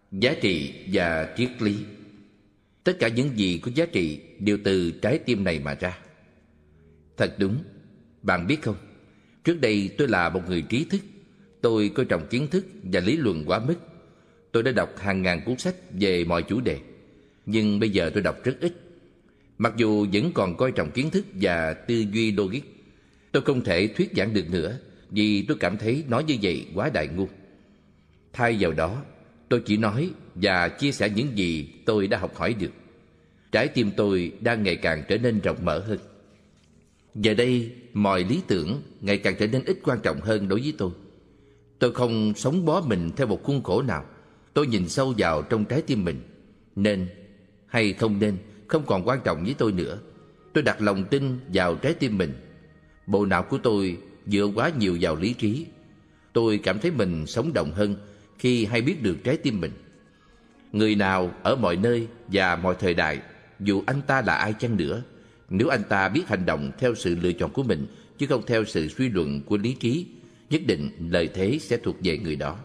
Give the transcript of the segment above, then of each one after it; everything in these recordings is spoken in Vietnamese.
Giá trị và triết lý. Tất cả những gì có giá trị đều từ trái tim này mà ra. Thật đúng. Bạn biết không, trước đây tôi là một người trí thức. Tôi coi trọng kiến thức và lý luận quá mức. Tôi đã đọc hàng ngàn cuốn sách về mọi chủ đề. Nhưng bây giờ tôi đọc rất ít. Mặc dù vẫn còn coi trọng kiến thức và tư duy logic, tôi không thể thuyết giảng được nữa, vì tôi cảm thấy nói như vậy quá đại ngu. Thay vào đó, tôi chỉ nói và chia sẻ những gì tôi đã học hỏi được. Trái tim tôi đang ngày càng trở nên rộng mở hơn. Giờ đây, mọi lý tưởng ngày càng trở nên ít quan trọng hơn đối với tôi. Tôi không sống bó mình theo một khuôn khổ nào. Tôi nhìn sâu vào trong trái tim mình. Nên hay không nên không còn quan trọng với tôi nữa. Tôi đặt lòng tin vào trái tim mình. Bộ não của tôi dựa quá nhiều vào lý trí. Tôi cảm thấy mình sống động hơn khi hay biết được trái tim mình. Người nào ở mọi nơi và mọi thời đại, dù anh ta là ai chăng nữa, nếu anh ta biết hành động theo sự lựa chọn của mình chứ không theo sự suy luận của lý trí, nhất định lợi thế sẽ thuộc về người đó.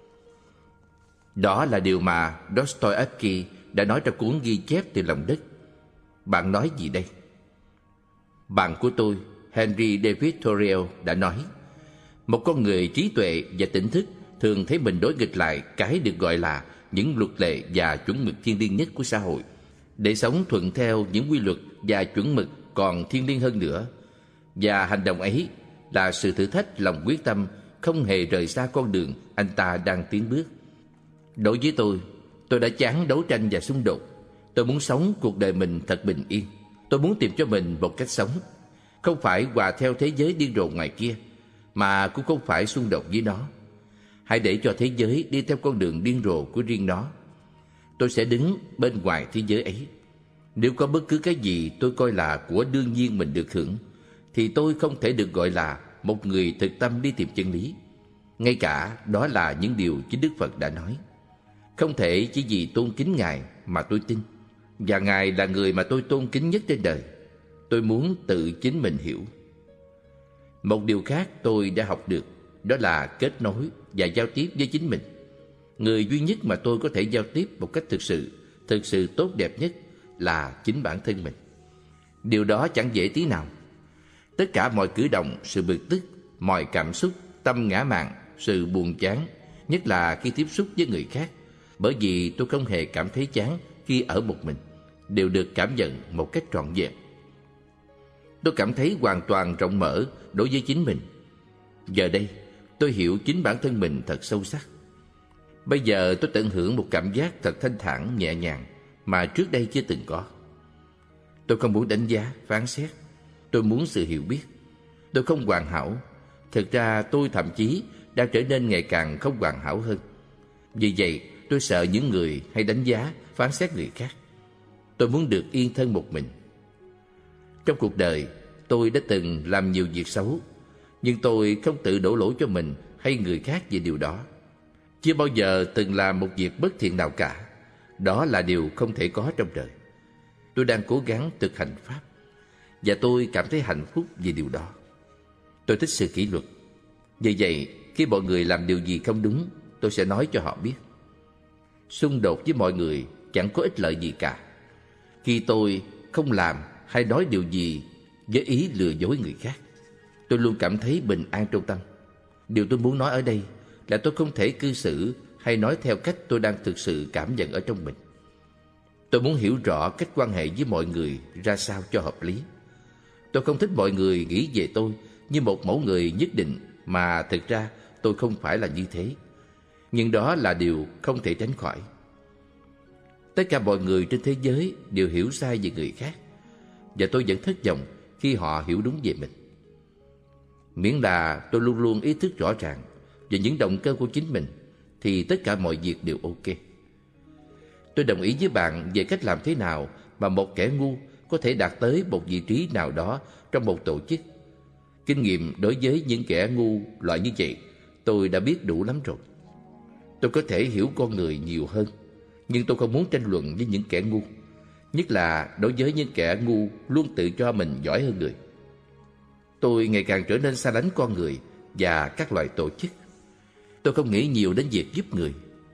Đó là điều mà Dostoevsky đã nói trong cuốn ghi chép từ lòng đất. Bạn nói gì đây? Bạn của tôi, Henry David Thoreau, đã nói: một con người trí tuệ và tỉnh thức thường thấy mình đối nghịch lại cái được gọi là những luật lệ và chuẩn mực thiêng liêng nhất của xã hội. Để sống thuận theo những quy luật và chuẩn mực còn thiêng liêng hơn nữa. Và hành động ấy là sự thử thách lòng quyết tâm không hề rời xa con đường anh ta đang tiến bước. Đối với tôi đã chán đấu tranh và xung đột. Tôi muốn sống cuộc đời mình thật bình yên. Tôi muốn tìm cho mình một cách sống, không phải hòa theo thế giới điên rồ ngoài kia, mà cũng không phải xung đột với nó. Hãy để cho thế giới đi theo con đường điên rồ của riêng nó. Tôi sẽ đứng bên ngoài thế giới ấy. Nếu có bất cứ cái gì tôi coi là của đương nhiên mình được hưởng, thì tôi không thể được gọi là một người thực tâm đi tìm chân lý. Ngay cả đó là những điều chính Đức Phật đã nói. Không thể chỉ vì tôn kính Ngài mà tôi tin. Và Ngài là người mà tôi tôn kính nhất trên đời. Tôi muốn tự chính mình hiểu. Một điều khác tôi đã học được, đó là kết nối và giao tiếp với chính mình. Người duy nhất mà tôi có thể giao tiếp một cách thực sự tốt đẹp nhất là chính bản thân mình. Điều đó chẳng dễ tí nào. Tất cả mọi cử động, sự bực tức, mọi cảm xúc, tâm ngã mạn, sự buồn chán, nhất là khi tiếp xúc với người khác, bởi vì tôi không hề cảm thấy chán khi ở một mình, đều được cảm nhận một cách trọn vẹn. Tôi cảm thấy hoàn toàn rộng mở đối với chính mình. Giờ đây, tôi hiểu chính bản thân mình thật sâu sắc. Bây giờ tôi tận hưởng một cảm giác thật thanh thản, nhẹ nhàng mà trước đây chưa từng có. Tôi không muốn đánh giá, phán xét. Tôi muốn sự hiểu biết. Tôi không hoàn hảo. Thực ra tôi thậm chí đang trở nên ngày càng không hoàn hảo hơn. Vì vậy, tôi sợ những người hay đánh giá, phán xét người khác. Tôi muốn được yên thân một mình. Trong cuộc đời, tôi đã từng làm nhiều việc xấu, nhưng tôi không tự đổ lỗi cho mình hay người khác về điều đó. Chưa bao giờ từng làm một việc bất thiện nào cả. Đó là điều không thể có trong đời. Tôi đang cố gắng thực hành Pháp, và tôi cảm thấy hạnh phúc vì điều đó. Tôi thích sự kỷ luật. Vì vậy, khi mọi người làm điều gì không đúng, tôi sẽ nói cho họ biết. Xung đột với mọi người chẳng có ích lợi gì cả. Khi tôi không làm hay nói điều gì với ý lừa dối người khác, tôi luôn cảm thấy bình an trong tâm. Điều tôi muốn nói ở đây là tôi không thể cư xử hay nói theo cách tôi đang thực sự cảm nhận ở trong mình. Tôi muốn hiểu rõ cách quan hệ với mọi người ra sao cho hợp lý. Tôi không thích mọi người nghĩ về tôi như một mẫu người nhất định, mà thực ra tôi không phải là như thế. Nhưng đó là điều không thể tránh khỏi. Tất cả mọi người trên thế giới đều hiểu sai về người khác, và tôi vẫn thất vọng khi họ hiểu đúng về mình. Miễn là tôi luôn luôn ý thức rõ ràng về những động cơ của chính mình, thì tất cả mọi việc đều ok. Tôi đồng ý với bạn về cách làm thế nào mà một kẻ ngu có thể đạt tới một vị trí nào đó trong một tổ chức. Kinh nghiệm đối với những kẻ ngu loại như vậy tôi đã biết đủ lắm rồi. Tôi có thể hiểu con người nhiều hơn, nhưng tôi không muốn tranh luận với những kẻ ngu, nhất là đối với những kẻ ngu luôn tự cho mình giỏi hơn người. Tôi ngày càng trở nên xa lánh con người và các loại tổ chức. Tôi không nghĩ nhiều đến việc giúp người.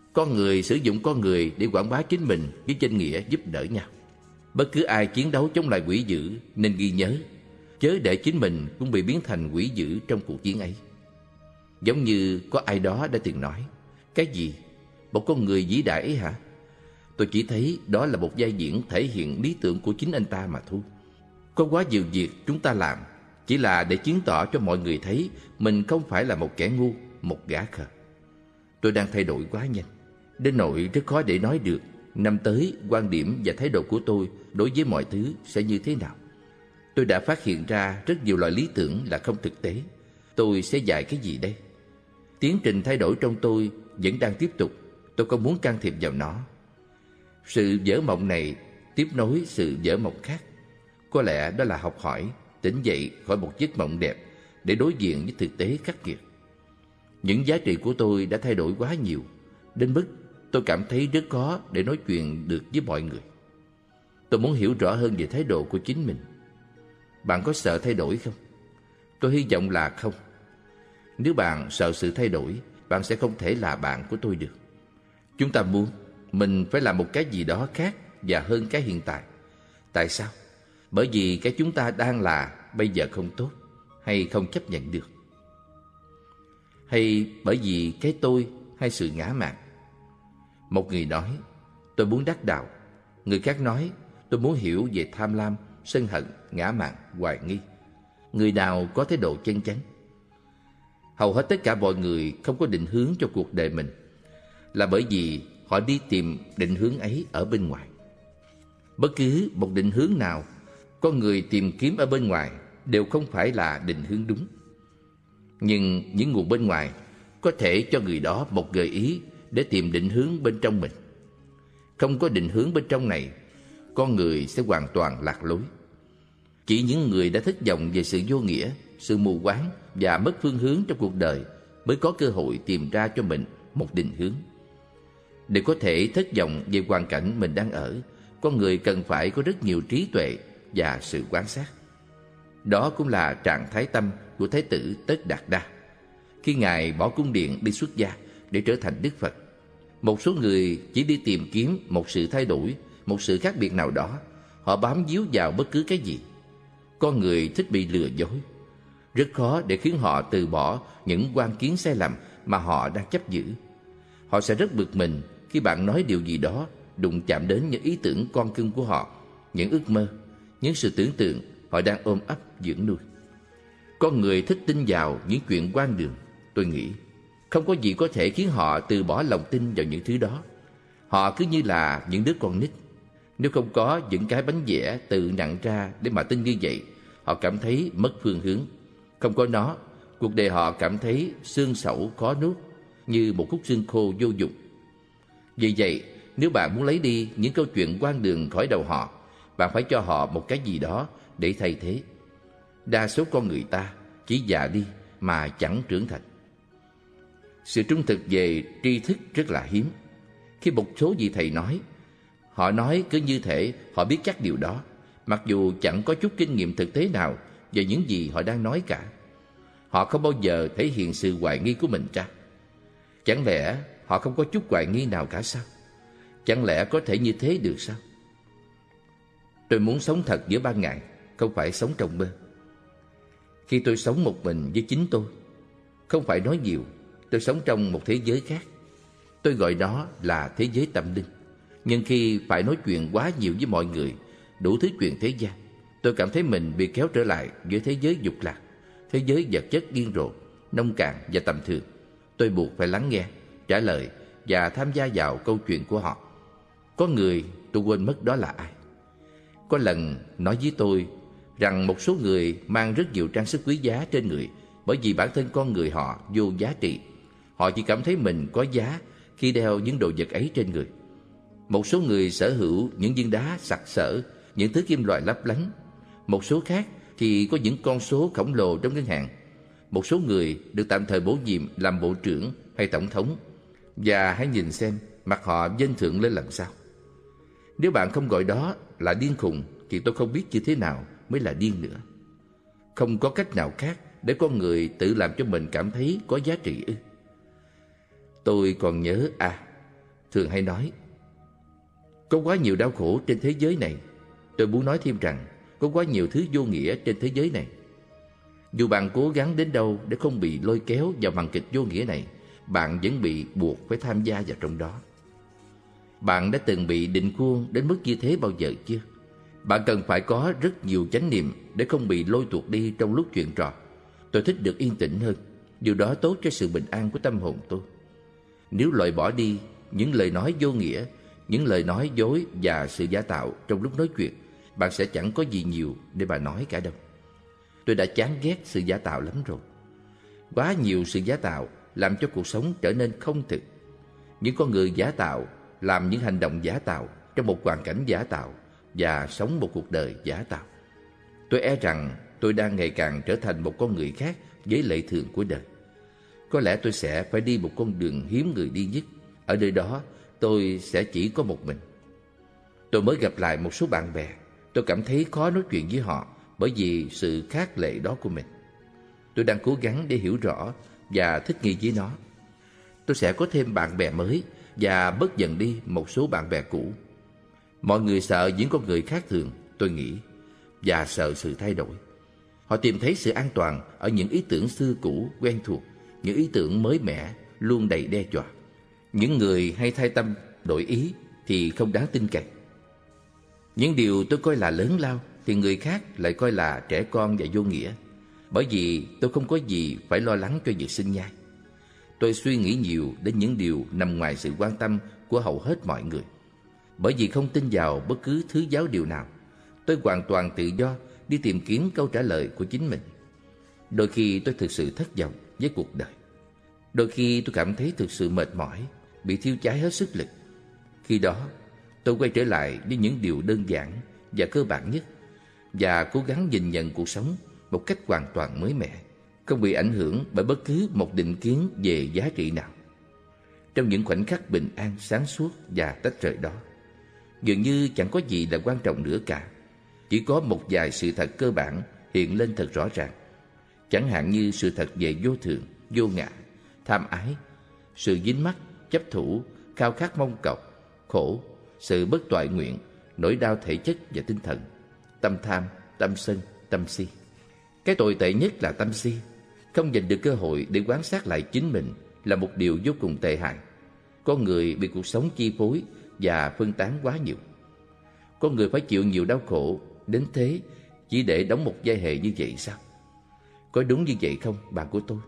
Con người sử dụng con người để quảng bá chính mình với danh nghĩa giúp đỡ nhau. Bất cứ ai chiến đấu chống lại quỷ dữ nên ghi nhớ, chớ để chính mình cũng bị biến thành quỷ dữ trong cuộc chiến ấy. Giống như có ai đó đã từng nói, cái gì? Một con người vĩ đại ấy hả? Tôi chỉ thấy đó là một vai diễn thể hiện lý tưởng của chính anh ta mà thôi. Có quá nhiều việc chúng ta làm chỉ là để chứng tỏ cho mọi người thấy mình không phải là một kẻ ngu, một gã khờ. Tôi đang thay đổi quá nhanh, đến nỗi rất khó để nói được năm tới quan điểm và thái độ của tôi đối với mọi thứ sẽ như thế nào. Tôi đã phát hiện ra rất nhiều loại lý tưởng là không thực tế. Tôi sẽ dạy cái gì đây? Tiến trình thay đổi trong tôi vẫn đang tiếp tục. Tôi không muốn can thiệp vào nó. Sự vỡ mộng này tiếp nối sự vỡ mộng khác. Có lẽ đó là học hỏi, tỉnh dậy khỏi một giấc mộng đẹp để đối diện với thực tế khắc nghiệt. Những giá trị của tôi đã thay đổi quá nhiều, đến mức tôi cảm thấy rất khó để nói chuyện được với mọi người. Tôi muốn hiểu rõ hơn về thái độ của chính mình. Bạn có sợ thay đổi không? Tôi hy vọng là không. Nếu bạn sợ sự thay đổi, bạn sẽ không thể là bạn của tôi được. Chúng ta muốn mình phải làm một cái gì đó khác và hơn cái hiện tại. Tại sao? Bởi vì cái chúng ta đang là bây giờ không tốt hay không chấp nhận được? Hay bởi vì cái tôi hay sự ngã mạn? Một người nói, tôi muốn đắc đạo. Người khác nói, tôi muốn hiểu về tham lam, sân hận, ngã mạn, hoài nghi. Người nào có thái độ chân chánh? Hầu hết tất cả mọi người không có định hướng cho cuộc đời mình là bởi vì họ đi tìm định hướng ấy ở bên ngoài. Bất cứ một định hướng nào con người tìm kiếm ở bên ngoài đều không phải là định hướng đúng. Nhưng những nguồn bên ngoài có thể cho người đó một gợi ý để tìm định hướng bên trong mình. Không có định hướng bên trong này, con người sẽ hoàn toàn lạc lối. Chỉ những người đã thất vọng về sự vô nghĩa, sự mù quáng và mất phương hướng trong cuộc đời mới có cơ hội tìm ra cho mình một định hướng. Để có thể thất vọng về hoàn cảnh mình đang ở, con người cần phải có rất nhiều trí tuệ và sự quan sát. Đó cũng là trạng thái tâm của Thái tử Tất Đạt Đa khi Ngài bỏ cung điện đi xuất gia để trở thành Đức Phật. Một số người chỉ đi tìm kiếm một sự thay đổi, một sự khác biệt nào đó. Họ bám víu vào bất cứ cái gì. Con người thích bị lừa dối. Rất khó để khiến họ từ bỏ những quan kiến sai lầm mà họ đang chấp giữ. Họ sẽ rất bực mình khi bạn nói điều gì đó đụng chạm đến những ý tưởng con cưng của họ, những ước mơ, những sự tưởng tượng họ đang ôm ấp dưỡng nuôi. Con người thích tin vào những chuyện hoang đường. Tôi nghĩ không có gì có thể khiến họ từ bỏ lòng tin vào những thứ đó. Họ cứ như là những đứa con nít. Nếu không có những cái bánh vẽ tự nặn ra để mà tin như vậy, họ cảm thấy mất phương hướng. Không có nó, cuộc đời họ cảm thấy xương sẩu khó nuốt, như một khúc xương khô vô dụng. Vì vậy, nếu bạn muốn lấy đi những câu chuyện hoang đường khỏi đầu họ, bạn phải cho họ một cái gì đó để thay thế. Đa số con người ta chỉ già đi mà chẳng trưởng thành. Sự trung thực về tri thức rất là hiếm. Khi một số vị thầy nói, họ nói cứ như thể họ biết chắc điều đó, mặc dù chẳng có chút kinh nghiệm thực tế nào về những gì họ đang nói cả. Họ không bao giờ thể hiện sự hoài nghi của mình ra. Chẳng lẽ họ không có chút hoài nghi nào cả sao? Chẳng lẽ có thể như thế được sao? Tôi muốn sống thật giữa ban ngày, không phải sống trong mơ. Khi tôi sống một mình với chính tôi, không phải nói nhiều, tôi sống trong một thế giới khác. Tôi gọi nó là thế giới tâm linh. Nhưng khi phải nói chuyện quá nhiều với mọi người, đủ thứ chuyện thế gian, tôi cảm thấy mình bị kéo trở lại với thế giới dục lạc, thế giới vật chất điên rồ, nông cạn và tầm thường. Tôi buộc phải lắng nghe, trả lời và tham gia vào câu chuyện của họ. Có người tôi quên mất đó là ai. Có lần nói với tôi rằng một số người mang rất nhiều trang sức quý giá trên người bởi vì bản thân con người họ vô giá trị. Họ chỉ cảm thấy mình có giá khi đeo những đồ vật ấy trên người. Một số người sở hữu những viên đá sặc sỡ, những thứ kim loại lấp lánh. Một số khác thì có những con số khổng lồ trong ngân hàng. Một số người được tạm thời bổ nhiệm làm bộ trưởng hay tổng thống. Và hãy nhìn xem mặt họ vênh thượng lên làm sao. Nếu bạn không gọi đó là điên khùng thì tôi không biết như thế nào mới là điên nữa. Không có cách nào khác để con người tự làm cho mình cảm thấy có giá trị ư? Tôi còn nhớ thường hay nói có quá nhiều đau khổ trên thế giới này. Tôi muốn nói thêm rằng có quá nhiều thứ vô nghĩa trên thế giới này. Dù bạn cố gắng đến đâu để không bị lôi kéo vào màn kịch vô nghĩa này, bạn vẫn bị buộc phải tham gia vào trong đó. Bạn đã từng bị định khuôn đến mức như thế bao giờ chưa? Bạn cần phải có rất nhiều chánh niệm để không bị lôi tuột đi trong lúc chuyện trò. Tôi thích được yên tĩnh hơn. Điều đó tốt cho sự bình an của tâm hồn tôi. Nếu loại bỏ đi những lời nói vô nghĩa, những lời nói dối và sự giả tạo trong lúc nói chuyện, bạn sẽ chẳng có gì nhiều để mà nói cả đâu. Tôi đã chán ghét sự giả tạo lắm rồi. Quá nhiều sự giả tạo làm cho cuộc sống trở nên không thực. Những con người giả tạo làm những hành động giả tạo trong một hoàn cảnh giả tạo và sống một cuộc đời giả tạo. Tôi e rằng tôi đang ngày càng trở thành một con người khác với lệ thường của đời. Có lẽ tôi sẽ phải đi một con đường hiếm người đi nhất. Ở nơi đó tôi sẽ chỉ có một mình. Tôi mới gặp lại một số bạn bè. Tôi cảm thấy khó nói chuyện với họ bởi vì sự khác lệ đó của mình. Tôi đang cố gắng để hiểu rõ và thích nghi với nó. Tôi sẽ có thêm bạn bè mới và bớt dần đi một số bạn bè cũ. Mọi người sợ những con người khác thường, tôi nghĩ, và sợ sự thay đổi. Họ tìm thấy sự an toàn ở những ý tưởng xưa cũ quen thuộc, những ý tưởng mới mẻ luôn đầy đe dọa. Những người hay thay tâm đổi ý thì không đáng tin cậy. Những điều tôi coi là lớn lao thì người khác lại coi là trẻ con và vô nghĩa. Bởi vì tôi không có gì phải lo lắng cho việc sinh nhai. Tôi suy nghĩ nhiều đến những điều nằm ngoài sự quan tâm của hầu hết mọi người. Bởi vì không tin vào bất cứ thứ giáo điều nào, tôi hoàn toàn tự do đi tìm kiếm câu trả lời của chính mình. Đôi khi tôi thực sự thất vọng với cuộc đời. Đôi khi tôi cảm thấy thực sự mệt mỏi, bị thiêu cháy hết sức lực. Khi đó, tôi quay trở lại với những điều đơn giản và cơ bản nhất và cố gắng nhìn nhận cuộc sống một cách hoàn toàn mới mẻ, không bị ảnh hưởng bởi bất cứ một định kiến về giá trị nào. Trong những khoảnh khắc bình an, sáng suốt và tách rời đó, dường như chẳng có gì là quan trọng nữa cả. Chỉ có một vài sự thật cơ bản hiện lên thật rõ ràng. Chẳng hạn như sự thật về vô thường, vô ngã, tham ái, sự dính mắc, chấp thủ, khao khát mong cầu, khổ, sự bất toại nguyện, nỗi đau thể chất và tinh thần, tâm tham, tâm sân, tâm si. Cái tồi tệ nhất là tâm si. Không dành được cơ hội để quan sát lại chính mình là một điều vô cùng tệ hại. Con người bị cuộc sống chi phối và phân tán quá nhiều. Con người phải chịu nhiều đau khổ đến thế chỉ để đóng một vai hề như vậy sao? Có đúng như vậy không, bạn của tôi?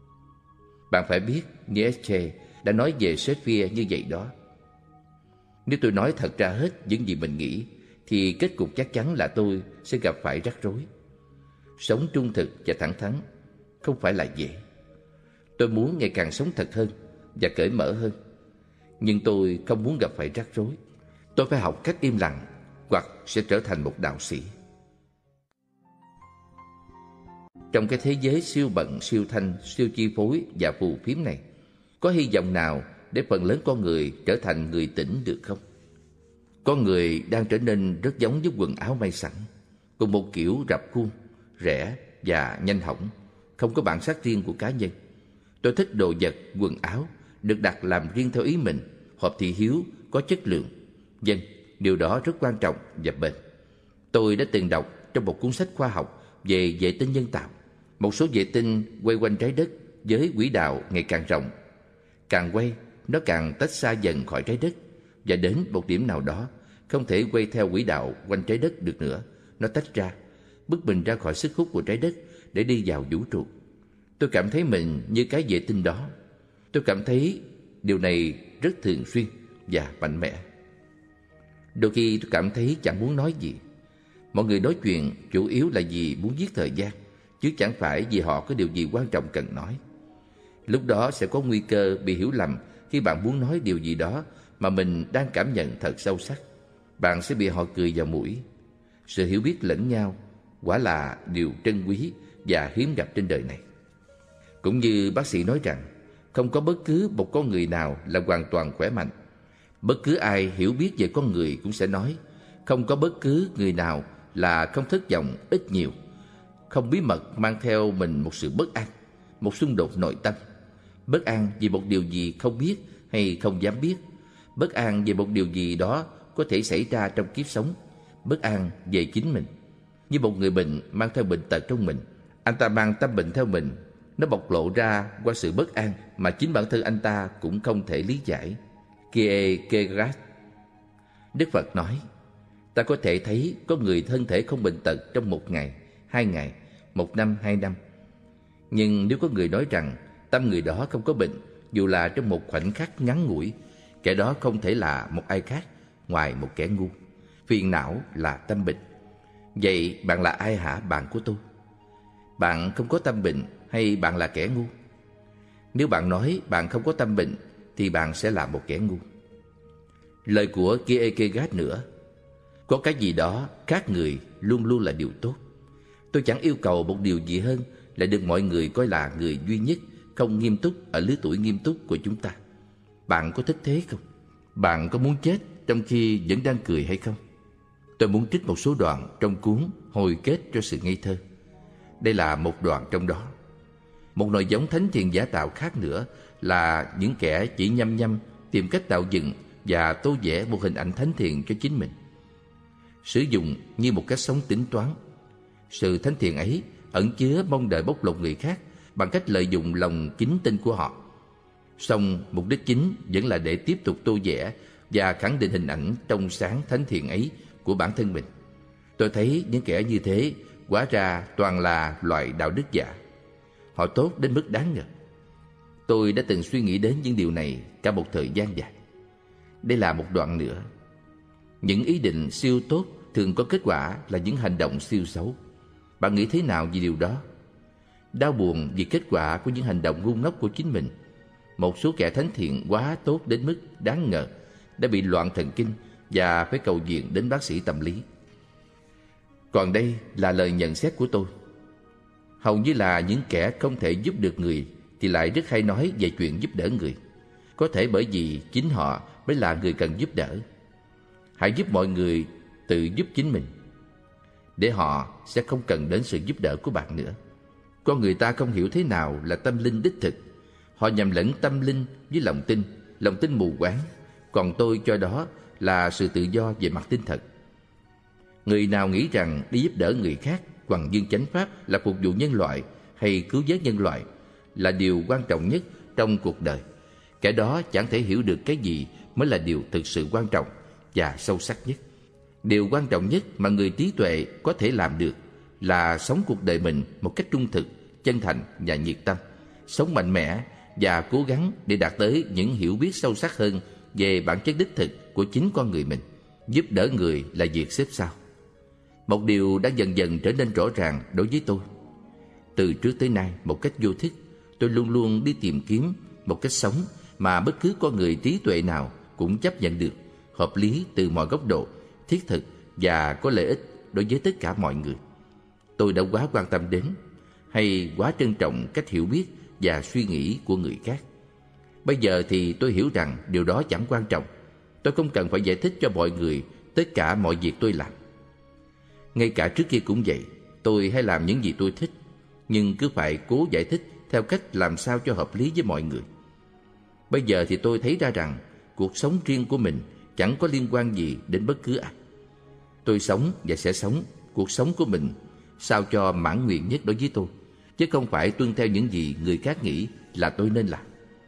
Bạn phải biết Nietzsche đã nói về Shakespeare như vậy đó. Nếu tôi nói thật ra hết những gì mình nghĩ thì kết cục chắc chắn là tôi sẽ gặp phải rắc rối. Sống trung thực và thẳng thắn không phải là dễ. Tôi muốn ngày càng sống thật hơn và cởi mở hơn. Nhưng tôi không muốn gặp phải rắc rối. Tôi phải học cách im lặng hoặc sẽ trở thành một đạo sĩ. Trong cái thế giới siêu bận, siêu thanh, siêu chi phối và phù phiếm này, có hy vọng nào để phần lớn con người trở thành người tỉnh được không? Con người đang trở nên rất giống với quần áo may sẵn, cùng một kiểu rập khuôn, rẻ và nhanh hỏng, không có bản sắc riêng của cá nhân. Tôi thích đồ vật, quần áo được đặt làm riêng theo ý mình, hợp thị hiếu, có chất lượng. Vâng, điều đó rất quan trọng và bền. Tôi đã từng đọc trong một cuốn sách khoa học về vệ tinh nhân tạo. Một số vệ tinh quay quanh trái đất với quỹ đạo ngày càng rộng. Càng quay, nó càng tách xa dần khỏi trái đất, và đến một điểm nào đó không thể quay theo quỹ đạo quanh trái đất được nữa. Nó tách ra, bứt mình ra khỏi sức hút của trái đất để đi vào vũ trụ. Tôi cảm thấy mình như cái vệ tinh đó. Tôi cảm thấy điều này rất thường xuyên và mạnh mẽ. Đôi khi tôi cảm thấy chẳng muốn nói gì. Mọi người nói chuyện chủ yếu là vì muốn giết thời gian, chứ chẳng phải vì họ có điều gì quan trọng cần nói. Lúc đó sẽ có nguy cơ bị hiểu lầm khi bạn muốn nói điều gì đó mà mình đang cảm nhận thật sâu sắc. Bạn sẽ bị họ cười vào mũi. Sự hiểu biết lẫn nhau quả là điều trân quý và hiếm gặp trên đời này. Cũng như bác sĩ nói rằng, không có bất cứ một con người nào là hoàn toàn khỏe mạnh. Bất cứ ai hiểu biết về con người cũng sẽ nói, không có bất cứ người nào là không thất vọng ít nhiều, không bí mật mang theo mình một sự bất an, một xung đột nội tâm. Bất an vì một điều gì không biết hay không dám biết, Bất an về một điều gì đó có thể xảy ra trong kiếp sống, bất an về chính mình. Như một người bệnh mang theo bệnh tật trong mình, anh ta mang tâm bệnh theo mình. Nó bộc lộ ra qua sự bất an mà chính bản thân anh ta cũng không thể lý giải. Kierkegaard. Đức Phật nói, ta có thể thấy có người thân thể không bệnh tật trong 1 ngày, 2 ngày, 1 năm, 2 năm. Nhưng nếu có người nói rằng tâm người đó không có bệnh, dù là trong một khoảnh khắc ngắn ngủi, kẻ đó không thể là một ai khác ngoài một kẻ ngu. Phiền não là tâm bệnh. Vậy bạn là ai hả bạn của tôi? Bạn không có tâm bệnh hay bạn là kẻ ngu? Nếu bạn nói bạn không có tâm bệnh thì bạn sẽ là một kẻ ngu. Lời của Kierkegaard nữa, có cái gì đó khác người luôn luôn là điều tốt. Tôi chẳng yêu cầu một điều gì hơn là được mọi người coi là người duy nhất không nghiêm túc ở lứa tuổi nghiêm túc của chúng ta. Bạn có thích thế không? Bạn có muốn chết trong khi vẫn đang cười hay không? Tôi muốn trích một số đoạn trong cuốn Hồi kết cho sự ngây thơ. Đây là một đoạn trong đó. Một nòi giống thánh thiện giả tạo khác nữa là những kẻ chỉ nhăm nhăm tìm cách tạo dựng và tô vẽ một hình ảnh thánh thiện cho chính mình, sử dụng như một cách sống tính toán. Sự thánh thiện ấy ẩn chứa mong đợi bóc lột người khác bằng cách lợi dụng lòng kính tin của họ. Song mục đích chính vẫn là để tiếp tục tô vẽ và khẳng định hình ảnh trong sáng thánh thiện ấy của bản thân mình. Tôi thấy những kẻ như thế hóa ra toàn là loại đạo đức giả. Họ tốt đến mức đáng ngờ. Tôi đã từng suy nghĩ đến những điều này cả một thời gian dài. Đây là một đoạn nữa. Những ý định siêu tốt thường có kết quả là những hành động siêu xấu. Bạn nghĩ thế nào về điều đó? Đau buồn vì kết quả của những hành động ngu ngốc của chính mình. Một số kẻ thánh thiện quá tốt đến mức đáng ngờ đã bị loạn thần kinh và phải cầu viện đến bác sĩ tâm lý. Còn đây là lời nhận xét của tôi. Hầu như là những kẻ không thể giúp được người thì lại rất hay nói về chuyện giúp đỡ người. Có thể bởi vì chính họ mới là người cần giúp đỡ. Hãy giúp mọi người tự giúp chính mình, để họ sẽ không cần đến sự giúp đỡ của bạn nữa. Con người ta không hiểu thế nào là tâm linh đích thực. Họ nhầm lẫn tâm linh với lòng tin mù quáng. Còn tôi cho đó là sự tự do về mặt tinh thần. Người nào nghĩ rằng đi giúp đỡ người khác bằng dương chánh pháp là phục vụ nhân loại hay cứu vớt nhân loại là điều quan trọng nhất trong cuộc đời, kẻ đó chẳng thể hiểu được cái gì mới là điều thực sự quan trọng và sâu sắc nhất. Điều quan trọng nhất mà người trí tuệ có thể làm được là sống cuộc đời mình một cách trung thực, chân thành và nhiệt tâm, sống mạnh mẽ và cố gắng để đạt tới những hiểu biết sâu sắc hơn về bản chất đích thực của chính con người mình. Giúp đỡ người là việc xếp sau. Một điều đã dần dần trở nên rõ ràng đối với tôi. Từ trước tới nay, một cách vô thức, tôi luôn luôn đi tìm kiếm một cách sống mà bất cứ con người trí tuệ nào cũng chấp nhận được, hợp lý từ mọi góc độ, thiết thực và có lợi ích đối với tất cả mọi người. Tôi đã quá quan tâm đến hay quá trân trọng cách hiểu biết và suy nghĩ của người khác. Bây giờ thì tôi hiểu rằng điều đó chẳng quan trọng. Tôi không cần phải giải thích cho mọi người tất cả mọi việc tôi làm. Ngay cả trước kia cũng vậy, tôi hay làm những gì tôi thích, nhưng cứ phải cố giải thích theo cách làm sao cho hợp lý với mọi người. Bây giờ thì tôi thấy ra rằng cuộc sống riêng của mình chẳng có liên quan gì đến bất cứ ai. Tôi sống và sẽ sống cuộc sống của mình sao cho mãn nguyện nhất đối với tôi, chứ không phải tuân theo những gì người khác nghĩ là tôi nên làm.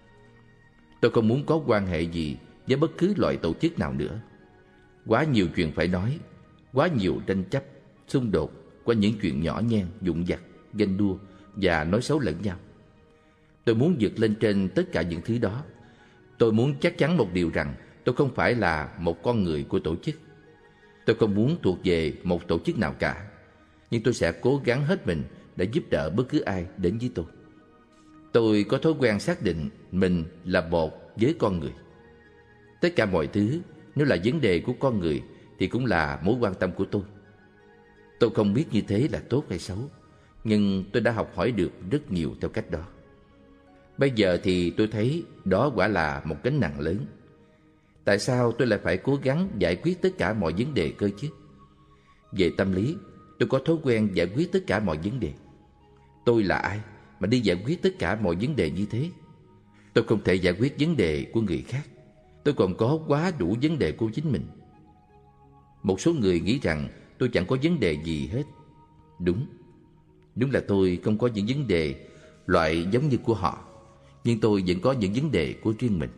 Tôi không muốn có quan hệ gì với bất cứ loại tổ chức nào nữa. Quá nhiều chuyện phải nói, quá nhiều tranh chấp, xung đột qua những chuyện nhỏ nhen, vụn vặt, ganh đua và nói xấu lẫn nhau. Tôi muốn vượt lên trên tất cả những thứ đó. Tôi muốn chắc chắn một điều rằng tôi không phải là một con người của tổ chức. Tôi không muốn thuộc về một tổ chức nào cả, nhưng tôi sẽ cố gắng hết mình để giúp đỡ bất cứ ai đến với tôi. Tôi có thói quen xác định mình là một với con người. Tất cả mọi thứ, nếu là vấn đề của con người thì cũng là mối quan tâm của tôi. Tôi không biết như thế là tốt hay xấu, nhưng tôi đã học hỏi được rất nhiều theo cách đó. Bây giờ thì tôi thấy đó quả là một gánh nặng lớn. Tại sao tôi lại phải cố gắng giải quyết tất cả mọi vấn đề cơ chứ? Về tâm lý, tôi có thói quen giải quyết tất cả mọi vấn đề. Tôi là ai mà đi giải quyết tất cả mọi vấn đề như thế? Tôi không thể giải quyết vấn đề của người khác. tôi còn có quá đủ vấn đề của chính mình. Một số người nghĩ rằng tôi chẳng có vấn đề gì hết. Đúng là tôi không có những vấn đề loại giống như của họ, nhưng tôi vẫn có những vấn đề của riêng mình.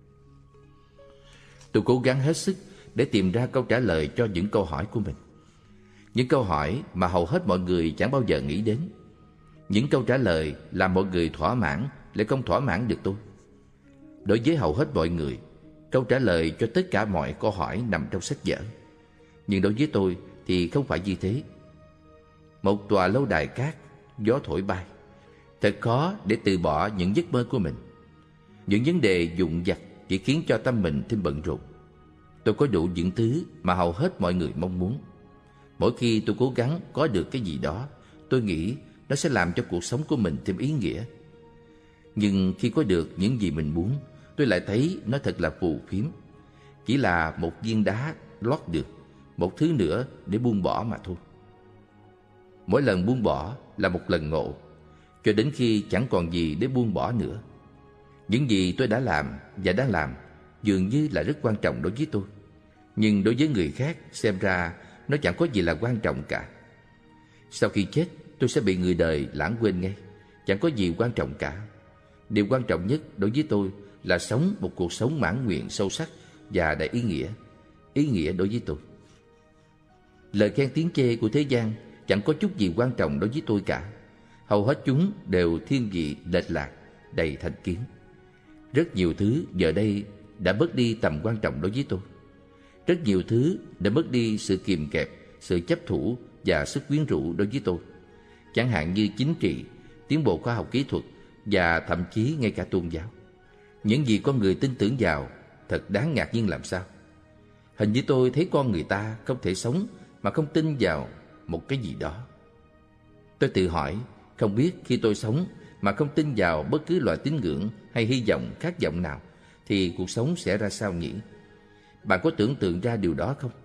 Tôi cố gắng hết sức để tìm ra câu trả lời cho những câu hỏi của mình. Những câu hỏi mà hầu hết mọi người chẳng bao giờ nghĩ đến. Những câu trả lời làm mọi người thỏa mãn lại không thỏa mãn được tôi. Đối với hầu hết mọi người, câu trả lời cho tất cả mọi câu hỏi nằm trong sách vở. Nhưng đối với tôi thì không phải như thế. Một tòa lâu đài cát, gió thổi bay. Thật khó để từ bỏ những giấc mơ của mình. Những vấn đề vụn vặt chỉ khiến cho tâm mình thêm bận rộn. Tôi có đủ những thứ mà hầu hết mọi người mong muốn. Mỗi khi tôi cố gắng có được cái gì đó, tôi nghĩ nó sẽ làm cho cuộc sống của mình thêm ý nghĩa. Nhưng khi có được những gì mình muốn, tôi lại thấy nó thật là phù phiếm. Chỉ là một viên đá lót được, một thứ nữa để buông bỏ mà thôi. Mỗi lần buông bỏ là một lần ngộ, cho đến khi chẳng còn gì để buông bỏ nữa. Những gì tôi đã làm và đang làm dường như là rất quan trọng đối với tôi. Nhưng đối với người khác xem ra nó chẳng có gì là quan trọng cả. Sau khi chết, tôi sẽ bị người đời lãng quên ngay. Chẳng có gì quan trọng cả. Điều quan trọng nhất đối với tôi là sống một cuộc sống mãn nguyện sâu sắc và đầy ý nghĩa. Ý nghĩa đối với tôi. Lời khen tiếng chê của thế gian chẳng có chút gì quan trọng đối với tôi cả. Hầu hết chúng đều thiên vị lệch lạc, đầy thành kiến. Rất nhiều thứ giờ đây đã mất đi tầm quan trọng đối với tôi. Rất nhiều thứ đã mất đi sự kìm kẹp, sự chấp thủ và sức quyến rũ đối với tôi. Chẳng hạn như chính trị, tiến bộ khoa học kỹ thuật và thậm chí ngay cả tôn giáo. Những gì con người tin tưởng vào thật đáng ngạc nhiên làm sao. Hình như tôi thấy con người ta không thể sống mà không tin vào một cái gì đó. Tôi tự hỏi, không biết khi tôi sống mà không tin vào bất cứ loại tín ngưỡng hay hy vọng khát vọng nào thì cuộc sống sẽ ra sao nhỉ? Bạn có tưởng tượng ra điều đó không?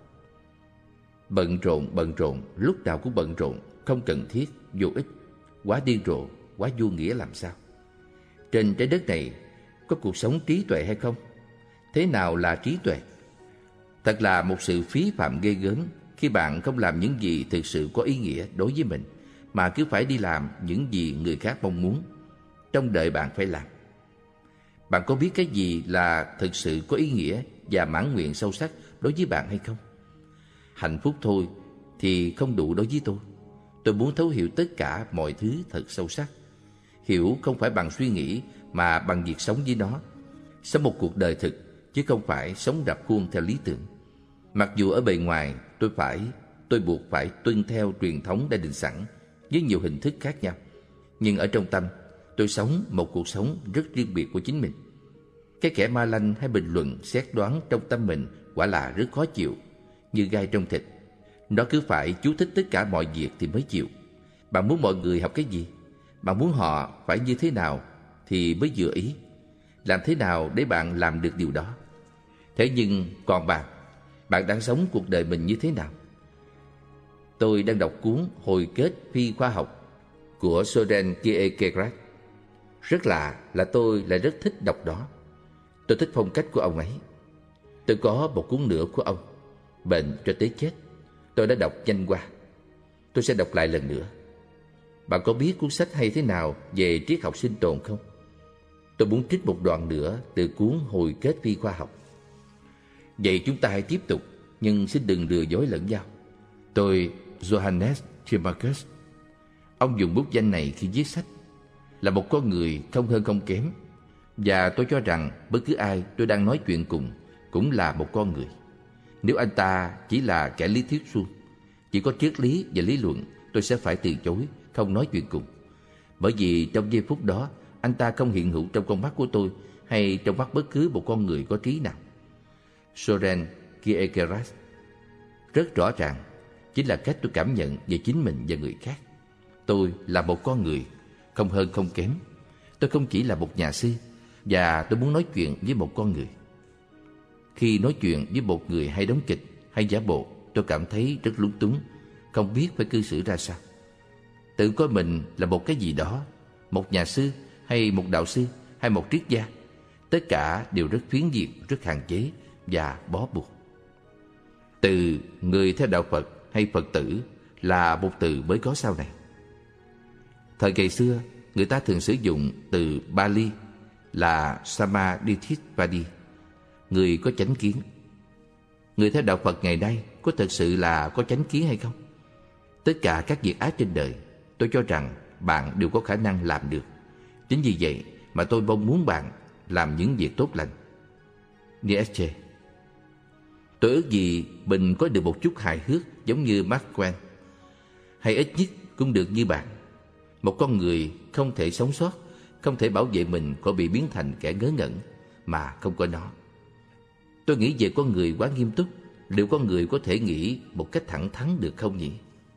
Bận rộn, lúc nào cũng bận rộn, không cần thiết, vô ích, quá điên rồ, quá vô nghĩa làm sao? Trên trái đất này có cuộc sống trí tuệ hay không? Thế nào là trí tuệ? Thật là một sự phí phạm ghê gớm khi bạn không làm những gì thực sự có ý nghĩa đối với mình, mà cứ phải đi làm những gì người khác mong muốn, trông đợi bạn phải làm. Bạn có biết cái gì là thực sự có ý nghĩa và mãn nguyện sâu sắc đối với bạn hay không? Hạnh phúc thôi thì không đủ đối với tôi. Tôi muốn thấu hiểu tất cả mọi thứ thật sâu sắc. Hiểu không phải bằng suy nghĩ mà bằng việc sống với nó. Sống một cuộc đời thực chứ không phải sống rập khuôn theo lý tưởng. Mặc dù ở bề ngoài tôi buộc phải tuân theo truyền thống đã định sẵn với nhiều hình thức khác nhau, nhưng ở trong tâm tôi sống một cuộc sống rất riêng biệt của chính mình. Cái kẻ ma lanh hay bình luận xét đoán trong tâm mình quả là rất khó chịu, như gai trong thịt. Nó cứ phải chú thích tất cả mọi việc thì mới chịu. Bạn muốn mọi người học cái gì? Bạn muốn họ phải như thế nào thì mới vừa ý. Làm thế nào để bạn làm được điều đó? Thế nhưng còn bạn đang sống cuộc đời mình như thế nào? Tôi đang đọc cuốn Hồi kết phi khoa học của Søren Kierkegaard. Rất là tôi lại rất thích đọc đó. Tôi thích phong cách của ông ấy. Tôi có một cuốn nữa của ông, Bệnh cho tới chết. Tôi đã đọc nhanh qua. Tôi sẽ đọc lại lần nữa. Bạn có biết cuốn sách hay thế nào về triết học sinh tồn không? Tôi muốn trích một đoạn nữa từ cuốn Hồi kết phi khoa học. Vậy chúng ta hãy tiếp tục, nhưng xin đừng lừa dối lẫn nhau. Tôi Johannes Trimarcus. Ông dùng bút danh này khi viết sách. Là một con người không hơn không kém. Và tôi cho rằng bất cứ ai tôi đang nói chuyện cùng cũng là một con người. Nếu anh ta chỉ là kẻ lý thuyết suông, chỉ có triết lý và lý luận, tôi sẽ phải từ chối, không nói chuyện cùng. Bởi vì trong giây phút đó, anh ta không hiện hữu trong con mắt của tôi hay trong mắt bất cứ một con người có trí nào. Søren Kierkegaard rất rõ ràng chính là cách tôi cảm nhận về chính mình và người khác. Tôi là một con người, không hơn không kém. Tôi không chỉ là một nhà sư, và tôi muốn nói chuyện với một con người. Khi nói chuyện với một người hay đóng kịch hay giả bộ, tôi cảm thấy rất lúng túng, không biết phải cư xử ra sao. Tự coi mình là một cái gì đó, một nhà sư hay một đạo sư hay một triết gia. tất cả đều rất phiến diện, rất hạn chế và bó buộc. Từ người theo đạo Phật hay Phật tử là một từ mới có sau này. Thời ngày xưa, người ta thường sử dụng từ Bali là Samaditthipadi, người có chánh kiến. Người theo đạo Phật ngày nay có thật sự là có chánh kiến hay không? Tất cả các việc ác trên đời, tôi cho rằng bạn đều có khả năng làm được. Chính vì vậy mà tôi mong muốn bạn làm những việc tốt lành. Nietzsche. Tôi ước gì mình có được một chút hài hước giống như Mark Twain, hay ít nhất cũng được như bạn. Một con người không thể sống sót, không thể bảo vệ mình khỏi bị biến thành kẻ ngớ ngẩn mà không có nó. Tôi nghĩ về con người quá nghiêm túc, liệu con người có thể nghĩ một cách thẳng thắn được không nhỉ?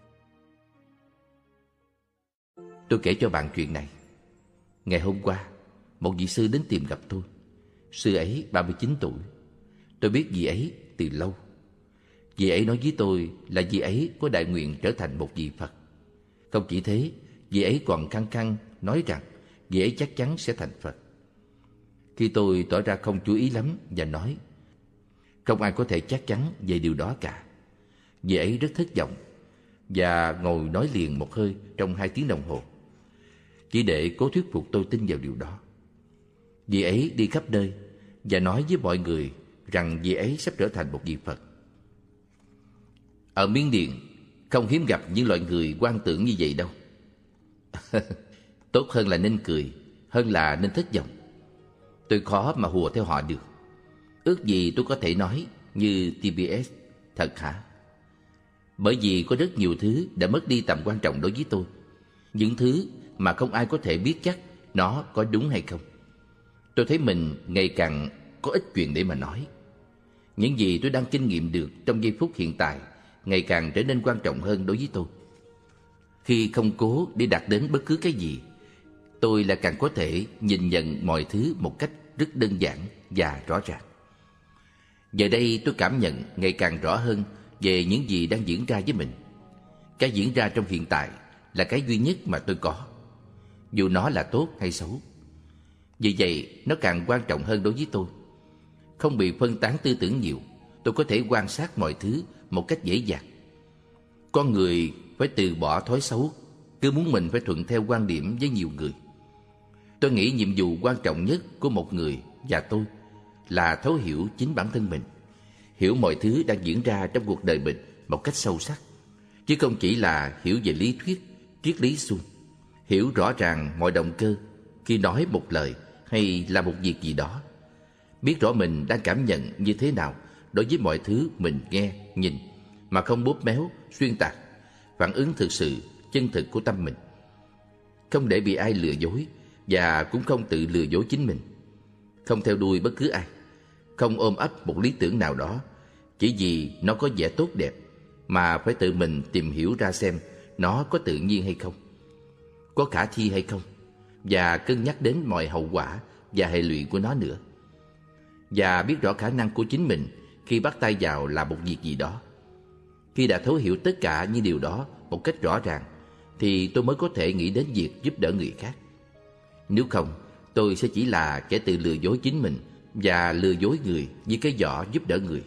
Tôi kể cho bạn chuyện này. Ngày hôm qua, một vị sư đến tìm gặp tôi. Sư ấy 39 tuổi. Tôi biết vị ấy từ lâu. Vị ấy nói với tôi là vị ấy có đại nguyện trở thành một vị Phật. Không chỉ thế, vị ấy còn khăng khăng nói rằng vị ấy chắc chắn sẽ thành Phật. Khi tôi tỏ ra không chú ý lắm và nói không ai có thể chắc chắn về điều đó cả, vị ấy rất thất vọng và ngồi nói liền một hơi trong 2 tiếng đồng hồ, chỉ để cố thuyết phục tôi tin vào điều đó. Vị ấy đi khắp nơi và nói với mọi người rằng vị ấy sắp trở thành một vị Phật. Ở Miến Điện không hiếm gặp những loại người hoang tưởng như vậy đâu. Tốt hơn là nên cười, hơn là nên thất vọng. Tôi khó mà hùa theo họ được. Ước gì tôi có thể nói như TBS, thật hả? Bởi vì có rất nhiều thứ đã mất đi tầm quan trọng đối với tôi. Những thứ mà không ai có thể biết chắc nó có đúng hay không. Tôi thấy mình ngày càng có ít chuyện để mà nói. Những gì tôi đang kinh nghiệm được trong giây phút hiện tại ngày càng trở nên quan trọng hơn đối với tôi. Khi không cố để đạt đến bất cứ cái gì, tôi lại càng có thể nhìn nhận mọi thứ một cách rất đơn giản và rõ ràng. Giờ đây tôi cảm nhận ngày càng rõ hơn về những gì đang diễn ra với mình. Cái diễn ra trong hiện tại là cái duy nhất mà tôi có, dù nó là tốt hay xấu. Vì vậy nó càng quan trọng hơn đối với tôi. Không bị phân tán tư tưởng nhiều, tôi có thể quan sát mọi thứ một cách dễ dàng. Con người phải từ bỏ thói xấu, cứ muốn mình phải thuận theo quan điểm với nhiều người. Tôi nghĩ nhiệm vụ quan trọng nhất của một người và tôi là thấu hiểu chính bản thân mình, hiểu mọi thứ đang diễn ra trong cuộc đời mình một cách sâu sắc, chứ không chỉ là hiểu về lý thuyết, triết lý suông. Hiểu rõ ràng mọi động cơ khi nói một lời hay làm một việc gì đó. Biết rõ mình đang cảm nhận như thế nào đối với mọi thứ mình nghe, nhìn, mà không bóp méo, xuyên tạc, phản ứng thực sự, chân thực của tâm mình. Không để bị ai lừa dối và cũng không tự lừa dối chính mình. Không theo đuôi bất cứ ai, không ôm ấp một lý tưởng nào đó chỉ vì nó có vẻ tốt đẹp, mà phải tự mình tìm hiểu ra xem nó có tự nhiên hay không, có khả thi hay không, và cân nhắc đến mọi hậu quả và hệ lụy của nó nữa. Và biết rõ khả năng của chính mình khi bắt tay vào làm một việc gì đó. Khi đã thấu hiểu tất cả những điều đó một cách rõ ràng, thì tôi mới có thể nghĩ đến việc giúp đỡ người khác. Nếu không, tôi sẽ chỉ là kẻ tự lừa dối chính mình và lừa dối người với cái vỏ giúp đỡ người.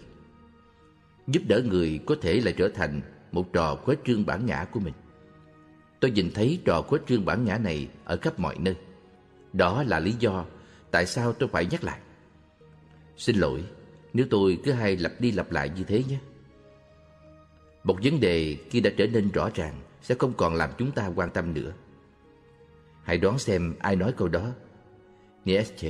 Giúp đỡ người có thể là trở thành một trò khuếch trương bản ngã của mình. Tôi nhìn thấy trò khuếch trương bản ngã này ở khắp mọi nơi. Đó là lý do tại sao tôi phải nhắc lại. Xin lỗi nếu tôi cứ hay lặp đi lặp lại như thế nhé. Một vấn đề khi đã trở nên rõ ràng sẽ không còn làm chúng ta quan tâm nữa. Hãy đoán xem ai nói câu đó. Nietzsche.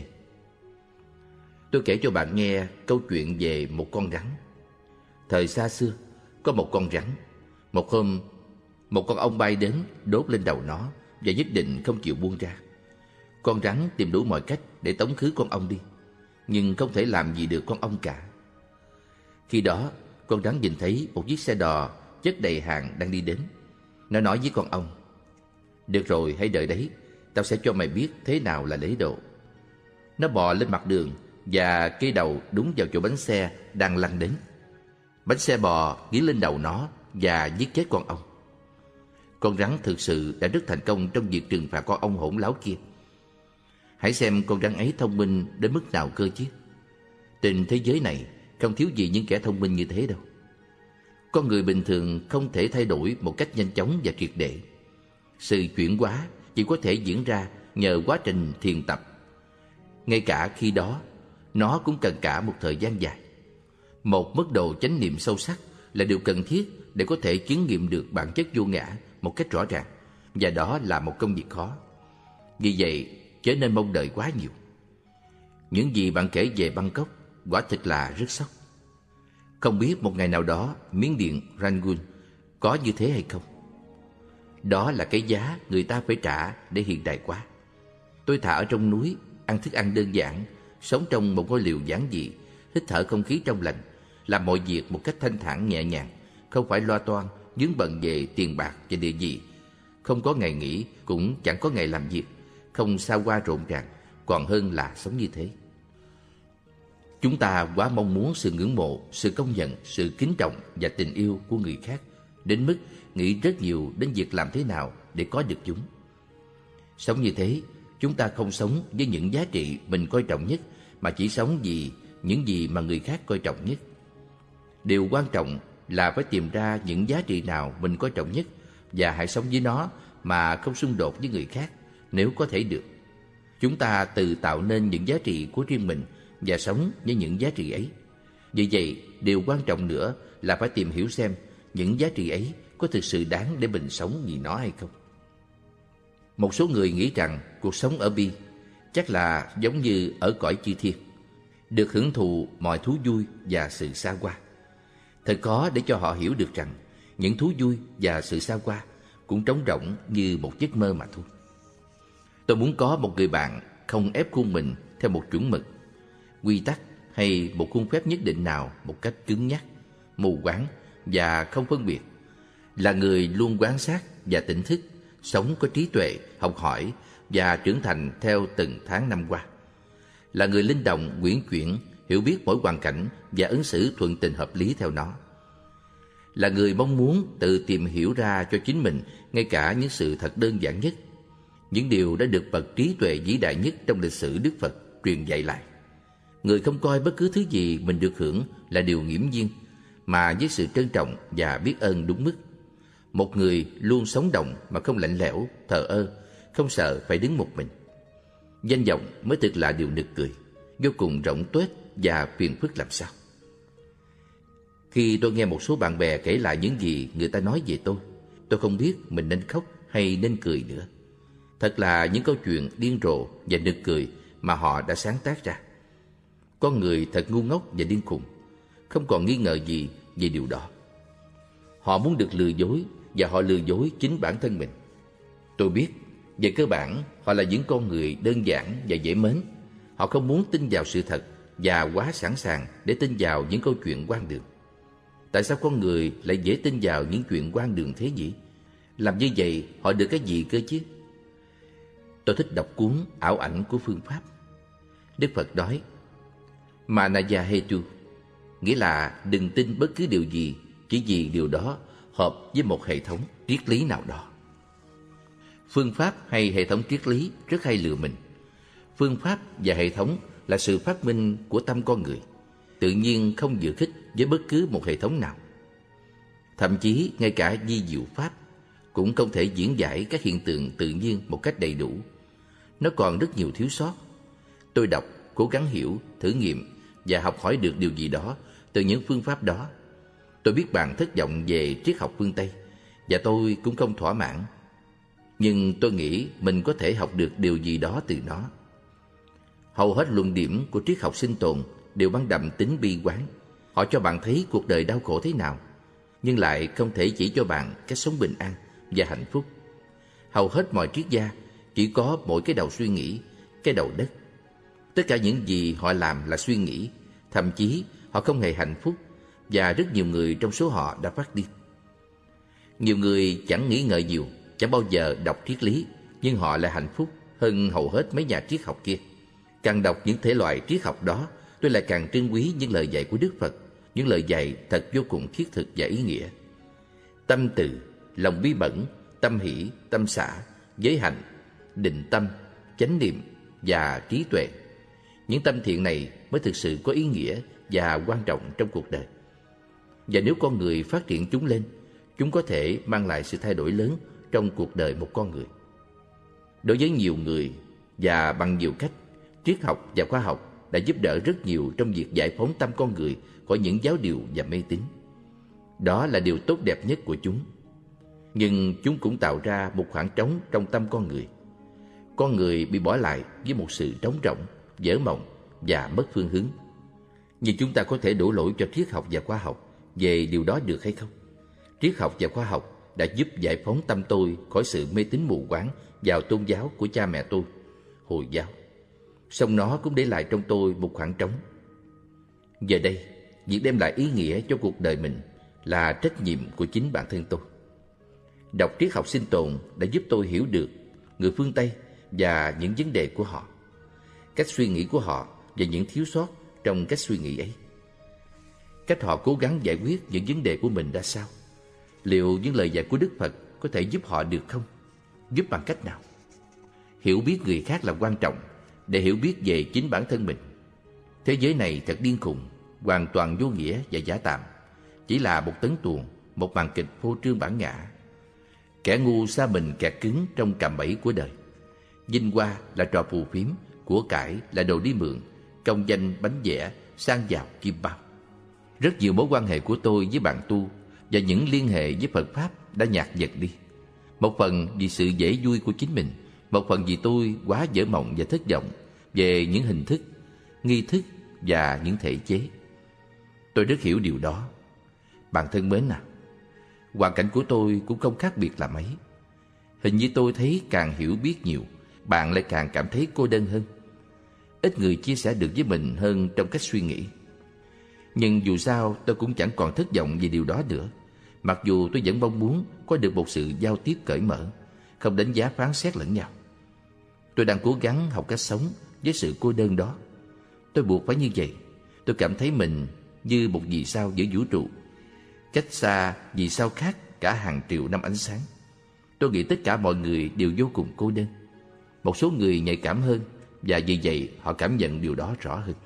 Tôi kể cho bạn nghe câu chuyện về một con rắn. Thời xa xưa, có một con rắn. Một hôm, một con ong bay đến đốt lên đầu nó và nhất định không chịu buông ra. Con rắn tìm đủ mọi cách để tống khứ con ong đi, nhưng không thể làm gì được con ong cả. Khi đó, con rắn nhìn thấy một chiếc xe đò chất đầy hàng đang đi đến. Nó nói với con ong: "Được rồi, hãy đợi đấy, tao sẽ cho mày biết thế nào là lễ độ." Nó bò lên mặt đường và cây đầu đúng vào chỗ bánh xe đang lăn đến. Bánh xe bò nghiến lên đầu nó và giết chết con ong. Con rắn thực sự đã rất thành công trong việc trừng phạt con ong hỗn láo kia. Hãy xem con rắn ấy thông minh đến mức nào cơ chứ. Trên thế giới này không thiếu gì những kẻ thông minh như thế đâu. Con người bình thường không thể thay đổi một cách nhanh chóng và triệt để. Sự chuyển hóa chỉ có thể diễn ra nhờ quá trình thiền tập. Ngay cả khi đó, nó cũng cần cả một thời gian dài. Một mức độ chánh niệm sâu sắc là điều cần thiết để có thể chứng nghiệm được bản chất vô ngã một cách rõ ràng, và đó là một công việc khó. Vì vậy, chớ nên mong đợi quá nhiều. Những gì bạn kể về Bangkok quả thực là rất sốc. Không biết một ngày nào đó Miến Điện, Rangoon có như thế hay không. Đó là cái giá người ta phải trả để hiện đại quá. Tôi thà ở trong núi, ăn thức ăn đơn giản, sống trong một ngôi liều giản dị, hít thở không khí trong lành, làm mọi việc một cách thanh thản nhẹ nhàng, không phải lo toan, vướng bận về tiền bạc và địa vị, không có ngày nghỉ, cũng chẳng có ngày làm việc, không xa hoa rộn ràng, còn hơn là sống như thế. Chúng ta quá mong muốn sự ngưỡng mộ, sự công nhận, sự kính trọng và tình yêu của người khác, đến mức nghĩ rất nhiều đến việc làm thế nào để có được chúng. Sống như thế, chúng ta không sống với những giá trị mình coi trọng nhất, mà chỉ sống vì những gì mà người khác coi trọng nhất. Điều quan trọng là phải tìm ra những giá trị nào mình coi trọng nhất, và hãy sống với nó mà không xung đột với người khác, nếu có thể được. Chúng ta tự tạo nên những giá trị của riêng mình và sống với những giá trị ấy. Vì vậy, điều quan trọng nữa là phải tìm hiểu xem những giá trị ấy có thực sự đáng để mình sống vì nó hay không. Một số người nghĩ rằng cuộc sống ở Bi chắc là giống như ở cõi chư thiên, được hưởng thụ mọi thú vui và sự xa hoa. Thật khó để cho họ hiểu được rằng những thú vui và sự xa hoa cũng trống rỗng như một giấc mơ mà thôi. Tôi muốn có một người bạn không ép khuôn mình theo một chuẩn mực, quy tắc hay một khuôn phép nhất định nào một cách cứng nhắc, mù quáng và không phân biệt. Là người luôn quan sát và tỉnh thức, sống có trí tuệ, học hỏi và trưởng thành theo từng tháng năm qua. Là người linh động, uyển chuyển, hiểu biết mỗi hoàn cảnh và ứng xử thuận tình hợp lý theo nó. Là người mong muốn tự tìm hiểu ra cho chính mình ngay cả những sự thật đơn giản nhất, những điều đã được bậc trí tuệ vĩ đại nhất trong lịch sử Đức Phật truyền dạy lại. Người không coi bất cứ thứ gì mình được hưởng là điều nghiễm nhiên, mà với sự trân trọng và biết ơn đúng mức. Một người luôn sống động mà không lạnh lẽo, thờ ơ, không sợ phải đứng một mình. Danh vọng mới thực là điều nực cười, vô cùng rỗng tuếch và phiền phức làm sao. Khi tôi nghe một số bạn bè kể lại những gì người ta nói về tôi không biết mình nên khóc hay nên cười nữa. Thật là những câu chuyện điên rồ và nực cười mà họ đã sáng tác ra. Con người thật ngu ngốc và điên khùng, không còn nghi ngờ gì về điều đó. Họ muốn được lừa dối và họ lừa dối chính bản thân mình. Tôi biết, về cơ bản, họ là những con người đơn giản và dễ mến. Họ không muốn tin vào sự thật và quá sẵn sàng để tin vào những câu chuyện hoang đường. Tại sao con người lại dễ tin vào những chuyện hoang đường thế nhỉ? Làm như vậy họ được cái gì cơ chứ? Tôi thích đọc cuốn Ảo ảnh của phương pháp. Đức Phật nói Manaya Hetu, nghĩa là đừng tin bất cứ điều gì chỉ vì điều đó hợp với một hệ thống triết lý nào đó. Phương pháp hay hệ thống triết lý rất hay lừa mình. Phương pháp và hệ thống là sự phát minh của tâm con người, tự nhiên không dự khích với bất cứ một hệ thống nào. Thậm chí ngay cả vi diệu pháp cũng không thể diễn giải các hiện tượng tự nhiên một cách đầy đủ. Nó còn rất nhiều thiếu sót. Tôi đọc, cố gắng hiểu, thử nghiệm và học hỏi được điều gì đó từ những phương pháp đó. Tôi biết bạn thất vọng về triết học phương Tây, và tôi cũng không thỏa mãn. Nhưng tôi nghĩ mình có thể học được điều gì đó từ nó. Hầu hết luận điểm của triết học sinh tồn đều mang đậm tính bi quan. Họ cho bạn thấy cuộc đời đau khổ thế nào, nhưng lại không thể chỉ cho bạn cách sống bình an và hạnh phúc. Hầu hết mọi triết gia chỉ có mỗi cái đầu suy nghĩ, cái đầu đất. Tất cả những gì họ làm là suy nghĩ, thậm chí họ không hề hạnh phúc, và rất nhiều người trong số họ đã phát điên. Nhiều người chẳng nghĩ ngợi nhiều, chẳng bao giờ đọc triết lý, nhưng họ lại hạnh phúc hơn hầu hết mấy nhà triết học kia. Càng đọc những thể loại triết học đó, tôi lại càng trân quý những lời dạy của Đức Phật, những lời dạy thật vô cùng thiết thực và ý nghĩa. Tâm từ, lòng bí bẩn, tâm hỷ, tâm xả, giới hạnh, định tâm, chánh niệm, và trí tuệ. Những tâm thiện này mới thực sự có ý nghĩa và quan trọng trong cuộc đời. Và nếu con người phát triển chúng lên, chúng có thể mang lại sự thay đổi lớn trong cuộc đời một con người. Đối với nhiều người và bằng nhiều cách, triết học và khoa học đã giúp đỡ rất nhiều trong việc giải phóng tâm con người khỏi những giáo điều và mê tín. Đó là điều tốt đẹp nhất của chúng. Nhưng chúng cũng tạo ra một khoảng trống trong tâm con người. Con người bị bỏ lại với một sự trống rỗng, vỡ mộng và mất phương hướng. Nhưng chúng ta có thể đổ lỗi cho triết học và khoa học về điều đó được hay không? Triết học và khoa học đã giúp giải phóng tâm tôi khỏi sự mê tín mù quáng vào tôn giáo của cha mẹ tôi, Hồi giáo. Song nó cũng để lại trong tôi một khoảng trống. Giờ đây, việc đem lại ý nghĩa cho cuộc đời mình là trách nhiệm của chính bản thân tôi. Đọc triết học sinh tồn đã giúp tôi hiểu được người phương Tây và những vấn đề của họ, cách suy nghĩ của họ và những thiếu sót trong cách suy nghĩ ấy. Cách họ cố gắng giải quyết những vấn đề của mình ra sao? Liệu những lời dạy của Đức Phật có thể giúp họ được không? Giúp bằng cách nào? Hiểu biết người khác là quan trọng để hiểu biết về chính bản thân mình. Thế giới này thật điên khùng, hoàn toàn vô nghĩa và giả tạm, chỉ là một tấn tuồng, một màn kịch phô trương bản ngã. Kẻ ngu sa mình kẹt cứng trong cạm bẫy của đời. Vinh hoa là trò phù phiếm, của cải là đồ đi mượn, công danh bánh vẽ, sang giàu kim bao. Rất nhiều mối quan hệ của tôi với bạn tu và những liên hệ với Phật Pháp đã nhạt dần đi. Một phần vì sự dễ vui của chính mình, một phần vì tôi quá vỡ mộng và thất vọng về những hình thức, nghi thức và những thể chế. Tôi rất hiểu điều đó. Bạn thân mến à, hoàn cảnh của tôi cũng không khác biệt là mấy. Hình như tôi thấy càng hiểu biết nhiều, bạn lại càng cảm thấy cô đơn hơn. Ít người chia sẻ được với mình hơn trong cách suy nghĩ. Nhưng dù sao tôi cũng chẳng còn thất vọng về điều đó nữa. Mặc dù tôi vẫn mong muốn có được một sự giao tiếp cởi mở, không đánh giá phán xét lẫn nhau. Tôi đang cố gắng học cách sống với sự cô đơn đó. Tôi buộc phải như vậy. Tôi cảm thấy mình như một vì sao giữa vũ trụ, cách xa vì sao khác cả hàng triệu năm ánh sáng. Tôi nghĩ tất cả mọi người đều vô cùng cô đơn. Một số người nhạy cảm hơn, và vì vậy họ cảm nhận điều đó rõ hơn.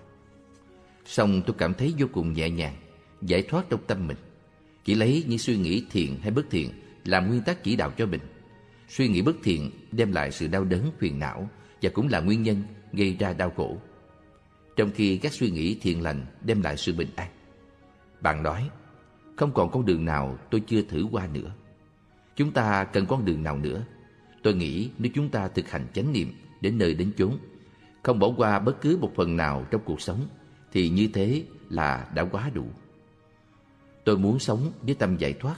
Song tôi cảm thấy vô cùng nhẹ nhàng, giải thoát trong tâm mình. Chỉ lấy những suy nghĩ thiện hay bất thiện làm nguyên tắc chỉ đạo cho mình. Suy nghĩ bất thiện đem lại sự đau đớn phiền não và cũng là nguyên nhân gây ra đau khổ, trong khi các suy nghĩ thiện lành đem lại sự bình an. Bạn nói, không còn con đường nào tôi chưa thử qua nữa. Chúng ta cần con đường nào nữa? Tôi nghĩ nếu chúng ta thực hành chánh niệm đến nơi đến chốn, không bỏ qua bất cứ một phần nào trong cuộc sống, thì như thế là đã quá đủ. Tôi muốn sống với tâm giải thoát.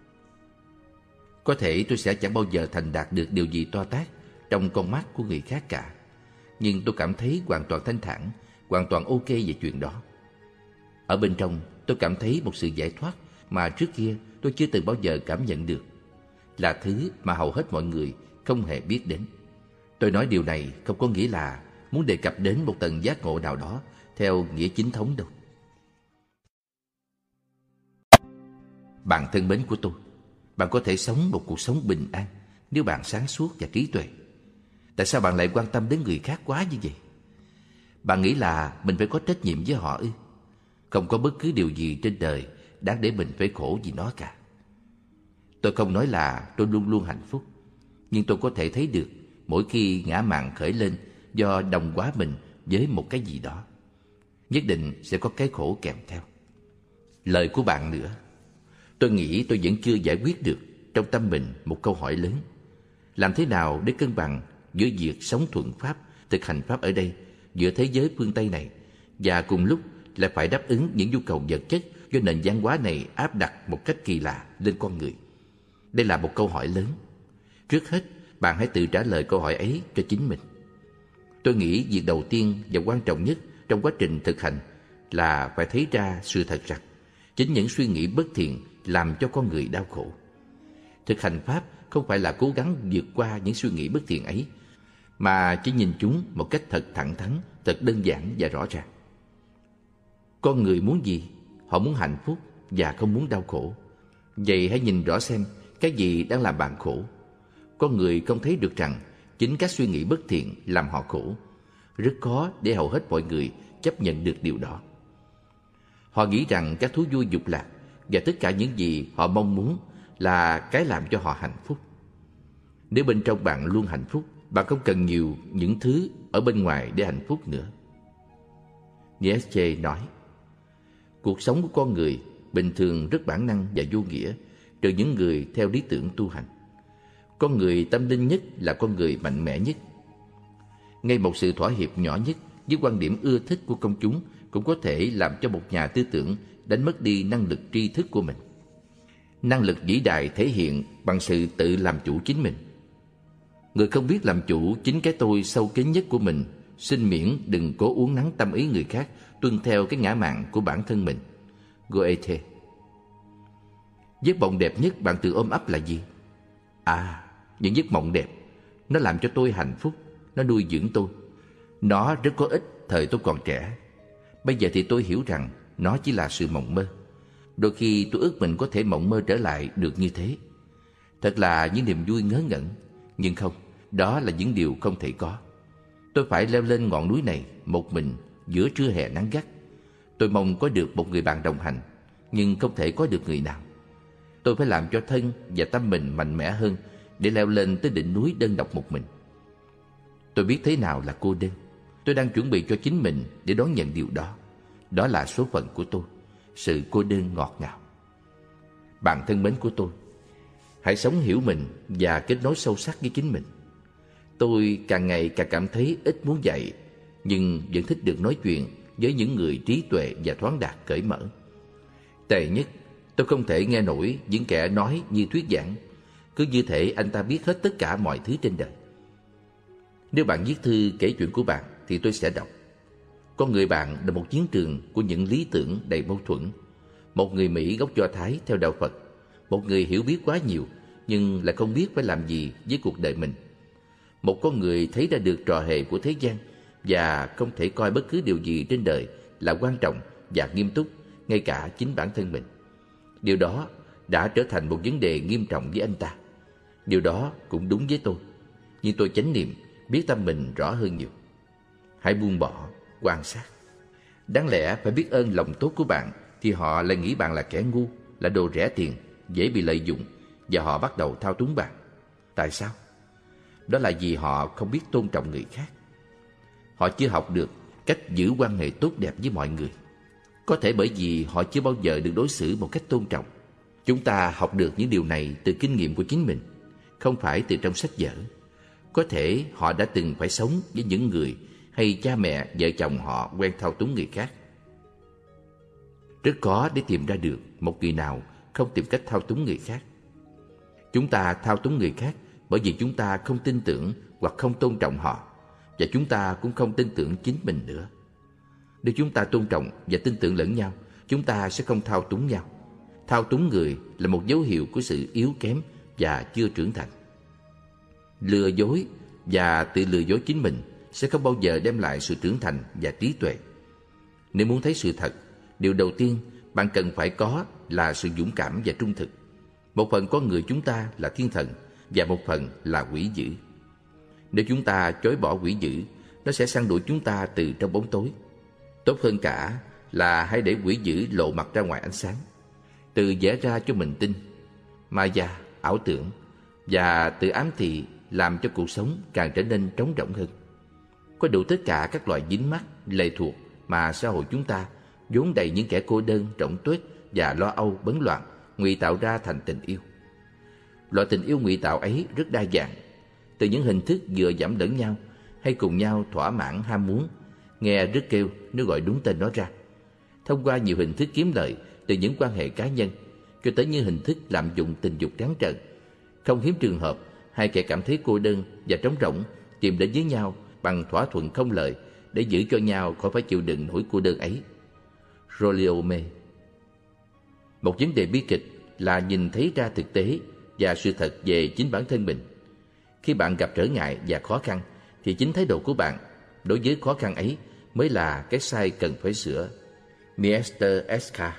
Có thể tôi sẽ chẳng bao giờ thành đạt được điều gì to tát trong con mắt của người khác cả, nhưng tôi cảm thấy hoàn toàn thanh thản, hoàn toàn ok về chuyện đó. Ở bên trong tôi cảm thấy một sự giải thoát mà trước kia tôi chưa từng bao giờ cảm nhận được, là thứ mà hầu hết mọi người không hề biết đến. Tôi nói điều này không có nghĩa là muốn đề cập đến một tầng giác ngộ nào đó theo nghĩa chính thống đâu. Bạn thân mến của tôi, bạn có thể sống một cuộc sống bình an nếu bạn sáng suốt và trí tuệ. Tại sao bạn lại quan tâm đến người khác quá như vậy? Bạn nghĩ là mình phải có trách nhiệm với họ ư? Không có bất cứ điều gì trên đời đáng để mình phải khổ vì nó cả. Tôi không nói là tôi luôn luôn hạnh phúc, nhưng tôi có thể thấy được mỗi khi ngã mạn khởi lên do đồng hóa mình với một cái gì đó, nhất định sẽ có cái khổ kèm theo. Lời của bạn nữa, tôi nghĩ tôi vẫn chưa giải quyết được trong tâm mình một câu hỏi lớn. Làm thế nào để cân bằng giữa việc sống thuận pháp, thực hành pháp ở đây, giữa thế giới phương Tây này, và cùng lúc lại phải đáp ứng những nhu cầu vật chất do nền văn hóa này áp đặt một cách kỳ lạ lên con người? Đây là một câu hỏi lớn. Trước hết, bạn hãy tự trả lời câu hỏi ấy cho chính mình. Tôi nghĩ việc đầu tiên và quan trọng nhất trong quá trình thực hành là phải thấy ra sự thật rằng chính những suy nghĩ bất thiện làm cho con người đau khổ. Thực hành pháp không phải là cố gắng vượt qua những suy nghĩ bất thiện ấy, mà chỉ nhìn chúng một cách thật thẳng thắn, thật đơn giản và rõ ràng. Con người muốn gì? Họ muốn hạnh phúc và không muốn đau khổ. Vậy hãy nhìn rõ xem cái gì đang làm bạn khổ. Con người không thấy được rằng chính các suy nghĩ bất thiện làm họ khổ. Rất khó để hầu hết mọi người chấp nhận được điều đó. Họ nghĩ rằng các thú vui dục lạc và tất cả những gì họ mong muốn là cái làm cho họ hạnh phúc. Nếu bên trong bạn luôn hạnh phúc, bạn không cần nhiều những thứ ở bên ngoài để hạnh phúc nữa. Nietzsche nói, cuộc sống của con người bình thường rất bản năng và vô nghĩa, trừ những người theo lý tưởng tu hành. Con người tâm linh nhất là con người mạnh mẽ nhất. Ngay một sự thỏa hiệp nhỏ nhất với quan điểm ưa thích của công chúng cũng có thể làm cho một nhà tư tưởng đánh mất đi năng lực tri thức của mình. Năng lực vĩ đại thể hiện bằng sự tự làm chủ chính mình. Người không biết làm chủ chính cái tôi sâu kín nhất của mình, xin miễn đừng cố uốn nắn tâm ý người khác tuân theo cái ngã mạn của bản thân mình. Goethe. Giấc mộng đẹp nhất bạn tự ôm ấp là gì? Những giấc mộng đẹp. Nó làm cho tôi hạnh phúc, nó nuôi dưỡng tôi. Nó rất có ích thời tôi còn trẻ. Bây giờ thì tôi hiểu rằng nó chỉ là sự mộng mơ. Đôi khi tôi ước mình có thể mộng mơ trở lại được như thế. Thật là những niềm vui ngớ ngẩn. Nhưng không, đó là những điều không thể có. Tôi phải leo lên ngọn núi này một mình giữa trưa hè nắng gắt. Tôi mong có được một người bạn đồng hành, nhưng không thể có được người nào. Tôi phải làm cho thân và tâm mình mạnh mẽ hơn để leo lên tới đỉnh núi đơn độc một mình. Tôi biết thế nào là cô đơn. Tôi đang chuẩn bị cho chính mình để đón nhận điều đó. Đó là số phận của tôi, sự cô đơn ngọt ngào. Bạn thân mến của tôi, hãy sống hiểu mình và kết nối sâu sắc với chính mình. Tôi càng ngày càng cảm thấy ít muốn dạy, nhưng vẫn thích được nói chuyện với những người trí tuệ và thoáng đạt cởi mở. Tệ nhất, tôi không thể nghe nổi những kẻ nói như thuyết giảng, cứ như thể anh ta biết hết tất cả mọi thứ trên đời. Nếu bạn viết thư kể chuyện của bạn thì tôi sẽ đọc. Con người bạn là một chiến trường của những lý tưởng đầy mâu thuẫn. Một người Mỹ gốc Do Thái theo đạo Phật, một người hiểu biết quá nhiều nhưng lại không biết phải làm gì với cuộc đời mình. Một con người thấy ra được trò hề của thế gian và không thể coi bất cứ điều gì trên đời là quan trọng và nghiêm túc, ngay cả chính bản thân mình. Điều đó đã trở thành một vấn đề nghiêm trọng với anh ta. Điều đó cũng đúng với tôi, nhưng tôi chánh niệm, biết tâm mình rõ hơn nhiều. Hãy buông bỏ, quan sát. Đáng lẽ phải biết ơn lòng tốt của bạn, thì họ lại nghĩ bạn là kẻ ngu, là đồ rẻ tiền, dễ bị lợi dụng, và họ bắt đầu thao túng bạn. Tại sao? Đó là vì họ không biết tôn trọng người khác. Họ chưa học được cách giữ quan hệ tốt đẹp với mọi người. Có thể bởi vì họ chưa bao giờ được đối xử một cách tôn trọng. Chúng ta học được những điều này từ kinh nghiệm của chính mình, không phải từ trong sách vở. Có thể họ đã từng phải sống với những người hay cha mẹ, vợ chồng họ quen thao túng người khác. Rất khó để tìm ra được một người nào không tìm cách thao túng người khác. Chúng ta thao túng người khác bởi vì chúng ta không tin tưởng hoặc không tôn trọng họ, và chúng ta cũng không tin tưởng chính mình nữa. Nếu chúng ta tôn trọng và tin tưởng lẫn nhau, chúng ta sẽ không thao túng nhau. Thao túng người là một dấu hiệu của sự yếu kém và chưa trưởng thành. Lừa dối và tự lừa dối chính mình sẽ không bao giờ đem lại sự trưởng thành và trí tuệ. Nếu muốn thấy sự thật, điều đầu tiên bạn cần phải có là sự dũng cảm và trung thực. Một phần con người chúng ta là thiên thần và một phần là quỷ dữ. Nếu chúng ta chối bỏ quỷ dữ, nó sẽ săn đuổi chúng ta từ trong bóng tối. Tốt hơn cả là hãy để quỷ dữ lộ mặt ra ngoài ánh sáng, tự vẽ ra cho mình tin, maya, ảo tưởng, và tự ám thị làm cho cuộc sống càng trở nên trống rỗng hơn. Có đủ tất cả các loại dính mắc, lệ thuộc mà xã hội chúng ta vốn đầy những kẻ cô đơn, rỗng tuếch và lo âu bấn loạn ngụy tạo ra thành tình yêu. Loại tình yêu ngụy tạo ấy rất đa dạng, từ những hình thức dựa dẫm lẫn nhau hay cùng nhau thỏa mãn ham muốn, nghe rứt kêu nếu gọi đúng tên nó ra, thông qua nhiều hình thức kiếm lợi từ những quan hệ cá nhân, cho tới những hình thức lạm dụng tình dục trắng trợn. Không hiếm trường hợp hai kẻ cảm thấy cô đơn và trống rỗng tìm đến với nhau bằng thỏa thuận không lời để giữ cho nhau khỏi phải chịu đựng nỗi cô đơn ấy. Rolliome. Một vấn đề bi kịch là nhìn thấy ra thực tế và sự thật về chính bản thân mình. Khi bạn gặp trở ngại và khó khăn, thì chính thái độ của bạn đối với khó khăn ấy mới là cái sai cần phải sửa. Mr. Esca.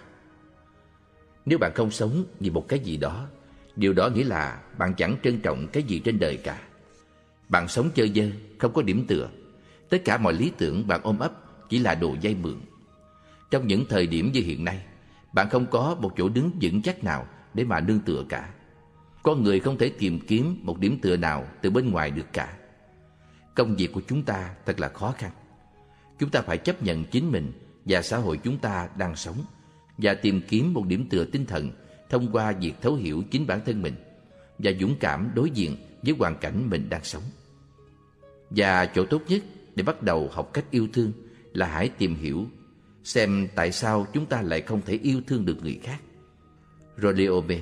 Nếu bạn không sống vì một cái gì đó, điều đó nghĩa là bạn chẳng trân trọng cái gì trên đời cả. Bạn sống chơi vơ, không có điểm tựa. Tất cả mọi lý tưởng bạn ôm ấp chỉ là đồ vay mượn. Trong những thời điểm như hiện nay, bạn không có một chỗ đứng vững chắc nào để mà nương tựa cả. Con người không thể tìm kiếm một điểm tựa nào từ bên ngoài được cả. Công việc của chúng ta thật là khó khăn. Chúng ta phải chấp nhận chính mình và xã hội chúng ta đang sống và tìm kiếm một điểm tựa tinh thần thông qua việc thấu hiểu chính bản thân mình và dũng cảm đối diện với hoàn cảnh mình đang sống. Và chỗ tốt nhất để bắt đầu học cách yêu thương là hãy tìm hiểu xem tại sao chúng ta lại không thể yêu thương được người khác. Rolleome.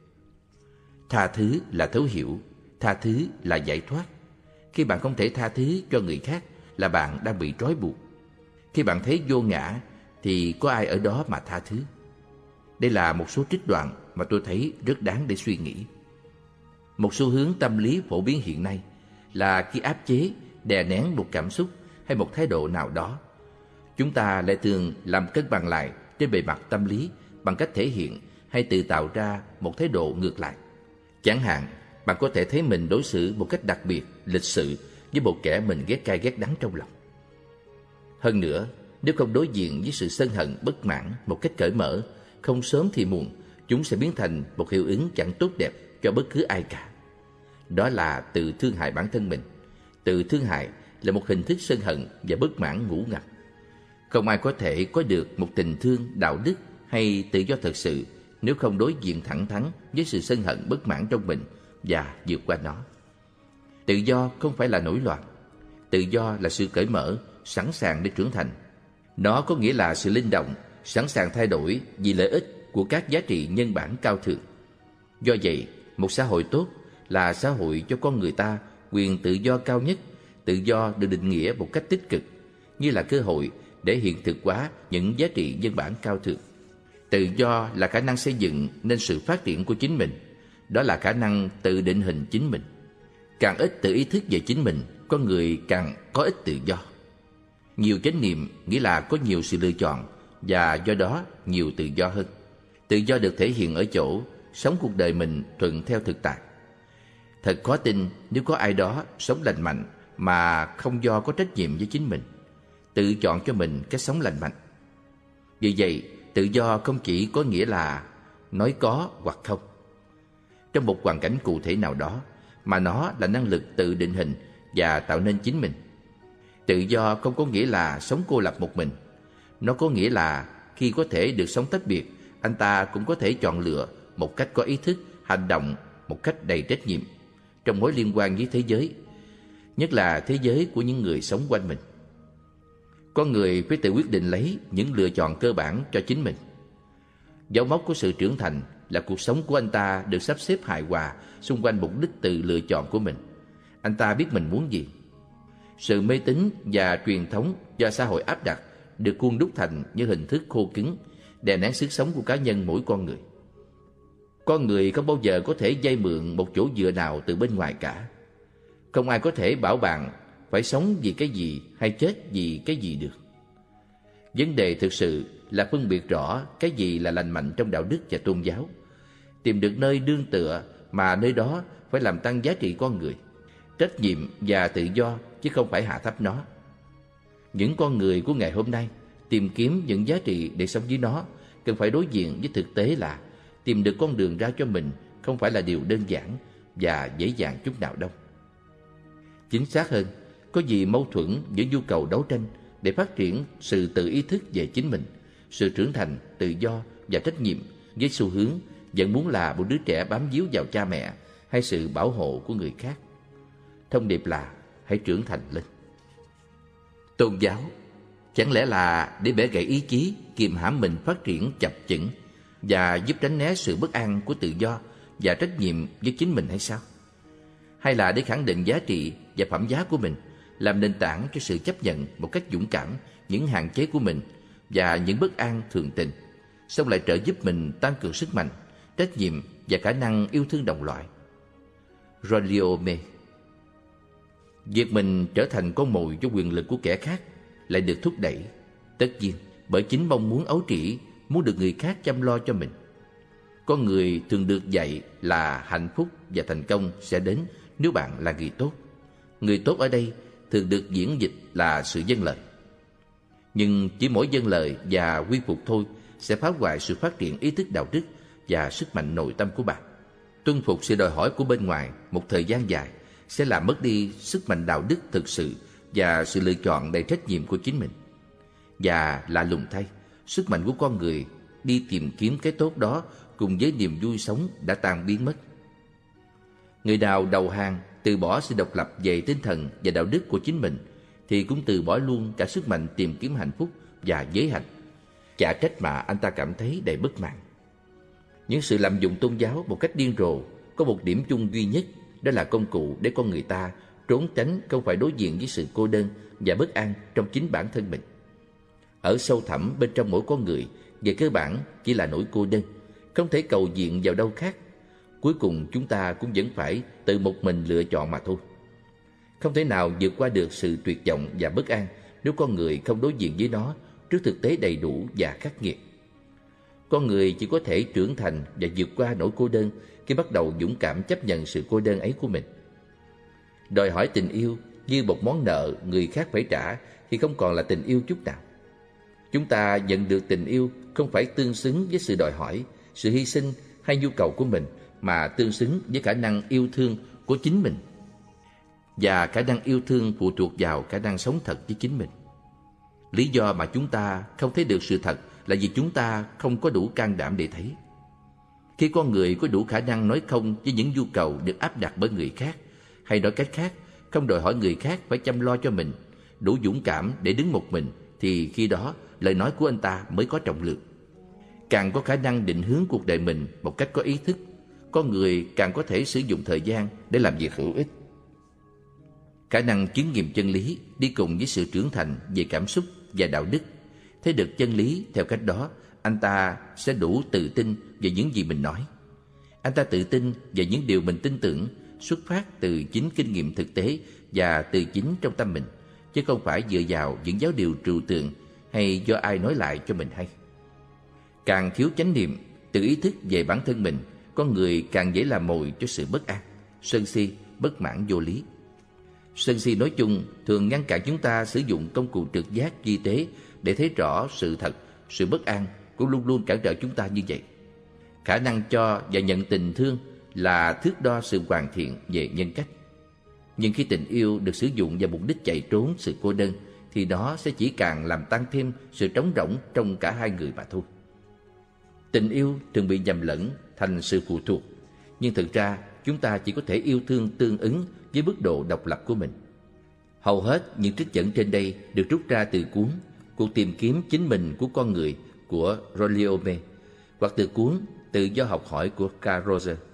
Tha thứ là thấu hiểu, tha thứ là giải thoát. Khi bạn không thể tha thứ cho người khác là bạn đang bị trói buộc. Khi bạn thấy vô ngã thì có ai ở đó mà tha thứ? Đây là một số trích đoạn mà tôi thấy rất đáng để suy nghĩ. Một xu hướng tâm lý phổ biến hiện nay là khi áp chế, đè nén một cảm xúc hay một thái độ nào đó, chúng ta lại thường làm cân bằng lại trên bề mặt tâm lý bằng cách thể hiện hay tự tạo ra một thái độ ngược lại. Chẳng hạn, bạn có thể thấy mình đối xử một cách đặc biệt, lịch sự với một kẻ mình ghét cay ghét đắng trong lòng. Hơn nữa, nếu không đối diện với sự sân hận bất mãn một cách cởi mở, không sớm thì muộn, chúng sẽ biến thành một hiệu ứng chẳng tốt đẹp cho bất cứ ai cả. Đó là tự thương hại bản thân mình. Tự thương hại là một hình thức sân hận và bất mãn ngủ ngập. Không ai có thể có được một tình thương, đạo đức hay tự do thật sự nếu không đối diện thẳng thắn với sự sân hận bất mãn trong mình và vượt qua nó. Tự do không phải là nổi loạn. Tự do là sự cởi mở, sẵn sàng để trưởng thành. Nó có nghĩa là sự linh động, sẵn sàng thay đổi vì lợi ích của các giá trị nhân bản cao thượng. Do vậy, một xã hội tốt là xã hội cho con người ta quyền tự do cao nhất. Tự do được định nghĩa một cách tích cực, như là cơ hội để hiện thực hóa những giá trị nhân bản cao thượng. Tự do là khả năng xây dựng nên sự phát triển của chính mình. Đó là khả năng tự định hình chính mình. Càng ít tự ý thức về chính mình, con người càng có ít tự do. Nhiều chánh niệm nghĩa là có nhiều sự lựa chọn và do đó nhiều tự do hơn. Tự do được thể hiện ở chỗ sống cuộc đời mình thuận theo thực tại. Thật khó tin nếu có ai đó sống lành mạnh mà không do có trách nhiệm với chính mình, tự chọn cho mình cách sống lành mạnh. Vì vậy, tự do không chỉ có nghĩa là nói có hoặc không trong một hoàn cảnh cụ thể nào đó, mà nó là năng lực tự định hình và tạo nên chính mình. Tự do không có nghĩa là sống cô lập một mình. Nó có nghĩa là khi có thể được sống tách biệt, anh ta cũng có thể chọn lựa một cách có ý thức, hành động một cách đầy trách nhiệm trong mối liên quan với thế giới, nhất là thế giới của những người sống quanh mình. Con người phải tự quyết định lấy những lựa chọn cơ bản cho chính mình. Dấu mốc của sự trưởng thành là cuộc sống của anh ta được sắp xếp hài hòa xung quanh mục đích tự lựa chọn của mình. Anh ta biết mình muốn gì. Sự mê tín và truyền thống do xã hội áp đặt được khuôn đúc thành như hình thức khô cứng, đè nén sức sống của cá nhân mỗi con người. Con người không bao giờ có thể vay mượn một chỗ dựa nào từ bên ngoài cả. Không ai có thể bảo bạn phải sống vì cái gì hay chết vì cái gì được. Vấn đề thực sự là phân biệt rõ cái gì là lành mạnh trong đạo đức và tôn giáo, tìm được nơi nương tựa mà nơi đó phải làm tăng giá trị con người, trách nhiệm và tự do chứ không phải hạ thấp nó. Những con người của ngày hôm nay tìm kiếm những giá trị để sống với nó cần phải đối diện với thực tế là tìm được con đường ra cho mình không phải là điều đơn giản và dễ dàng chút nào đâu. Chính xác hơn, có gì mâu thuẫn giữa nhu cầu đấu tranh để phát triển sự tự ý thức về chính mình, sự trưởng thành, tự do và trách nhiệm với xu hướng vẫn muốn là một đứa trẻ bám víu vào cha mẹ hay sự bảo hộ của người khác. Thông điệp là hãy trưởng thành lên. Tôn giáo chẳng lẽ là để bẻ gãy ý chí, kiềm hãm mình phát triển chập chững và giúp tránh né sự bất an của tự do và trách nhiệm với chính mình hay sao? Hay là để khẳng định giá trị và phẩm giá của mình, làm nền tảng cho sự chấp nhận một cách dũng cảm những hạn chế của mình và những bất an thường tình, xong lại trợ giúp mình tăng cường sức mạnh, trách nhiệm và khả năng yêu thương đồng loại? Rolleome. Việc mình trở thành con mồi cho quyền lực của kẻ khác lại được thúc đẩy, tất nhiên, bởi chính mong muốn ấu trĩ muốn được người khác chăm lo cho mình. Con người thường được dạy là hạnh phúc và thành công sẽ đến nếu bạn là người tốt. Người tốt ở đây thường được diễn dịch là sự vâng lời. Nhưng chỉ mỗi vâng lời và quy phục thôi sẽ phá hoại sự phát triển ý thức đạo đức và sức mạnh nội tâm của bạn. Tuân phục sự đòi hỏi của bên ngoài một thời gian dài sẽ làm mất đi sức mạnh đạo đức thực sự và sự lựa chọn đầy trách nhiệm của chính mình. Và lạ lùng thay, sức mạnh của con người đi tìm kiếm cái tốt đó cùng với niềm vui sống đã tan biến mất. Người nào đầu hàng, từ bỏ sự độc lập về tinh thần và đạo đức của chính mình thì cũng từ bỏ luôn cả sức mạnh tìm kiếm hạnh phúc và giới hạnh. Chả trách mà anh ta cảm thấy đầy bất mãn. Những sự lạm dụng tôn giáo một cách điên rồ có một điểm chung duy nhất, đó là công cụ để con người ta trốn tránh không phải đối diện với sự cô đơn và bất an trong chính bản thân mình. Ở sâu thẳm bên trong mỗi con người, về cơ bản chỉ là nỗi cô đơn, không thể cầu viện vào đâu khác. Cuối cùng chúng ta cũng vẫn phải tự một mình lựa chọn mà thôi. Không thể nào vượt qua được sự tuyệt vọng và bất an nếu con người không đối diện với nó trước thực tế đầy đủ và khắc nghiệt. Con người chỉ có thể trưởng thành và vượt qua nỗi cô đơn khi bắt đầu dũng cảm chấp nhận sự cô đơn ấy của mình. Đòi hỏi tình yêu như một món nợ người khác phải trả thì không còn là tình yêu chút nào. Chúng ta nhận được tình yêu không phải tương xứng với sự đòi hỏi, sự hy sinh hay nhu cầu của mình, mà tương xứng với khả năng yêu thương của chính mình. Và khả năng yêu thương phụ thuộc vào khả năng sống thật với chính mình. Lý do mà chúng ta không thấy được sự thật là vì chúng ta không có đủ can đảm để thấy. Khi con người có đủ khả năng nói không với những nhu cầu được áp đặt bởi người khác, hay nói cách khác, không đòi hỏi người khác phải chăm lo cho mình, đủ dũng cảm để đứng một mình, thì khi đó lời nói của anh ta mới có trọng lượng. Càng có khả năng định hướng cuộc đời mình một cách có ý thức, con người càng có thể sử dụng thời gian để làm việc hữu ích. Khả năng chứng nghiệm chân lý đi cùng với sự trưởng thành về cảm xúc và đạo đức. Thấy được chân lý theo cách đó, anh ta sẽ đủ tự tin về những gì mình nói. Anh ta tự tin về những điều mình tin tưởng xuất phát từ chính kinh nghiệm thực tế và từ chính trong tâm mình, chứ không phải dựa vào những giáo điều trừu tượng hay do ai nói lại cho mình hay. Càng thiếu chánh niệm, tự ý thức về bản thân mình, con người càng dễ làm mồi cho sự bất an, sân si, bất mãn vô lý. Sân si nói chung thường ngăn cản chúng ta sử dụng công cụ trực giác vi tế để thấy rõ sự thật. Sự bất an cũng luôn luôn cản trở chúng ta như vậy. Khả năng cho và nhận tình thương là thước đo sự hoàn thiện về nhân cách. Nhưng khi tình yêu được sử dụng vào mục đích chạy trốn sự cô đơn, thì nó sẽ chỉ càng làm tăng thêm sự trống rỗng trong cả hai người mà thôi. Tình yêu thường bị nhầm lẫn thành sự phụ thuộc, nhưng thực ra chúng ta chỉ có thể yêu thương tương ứng với mức độ độc lập của mình. Hầu hết những trích dẫn trên đây được rút ra từ cuốn Cuộc tìm kiếm chính mình của con người của Rolliome, hoặc từ cuốn Tự do học hỏi của Carl Rogers.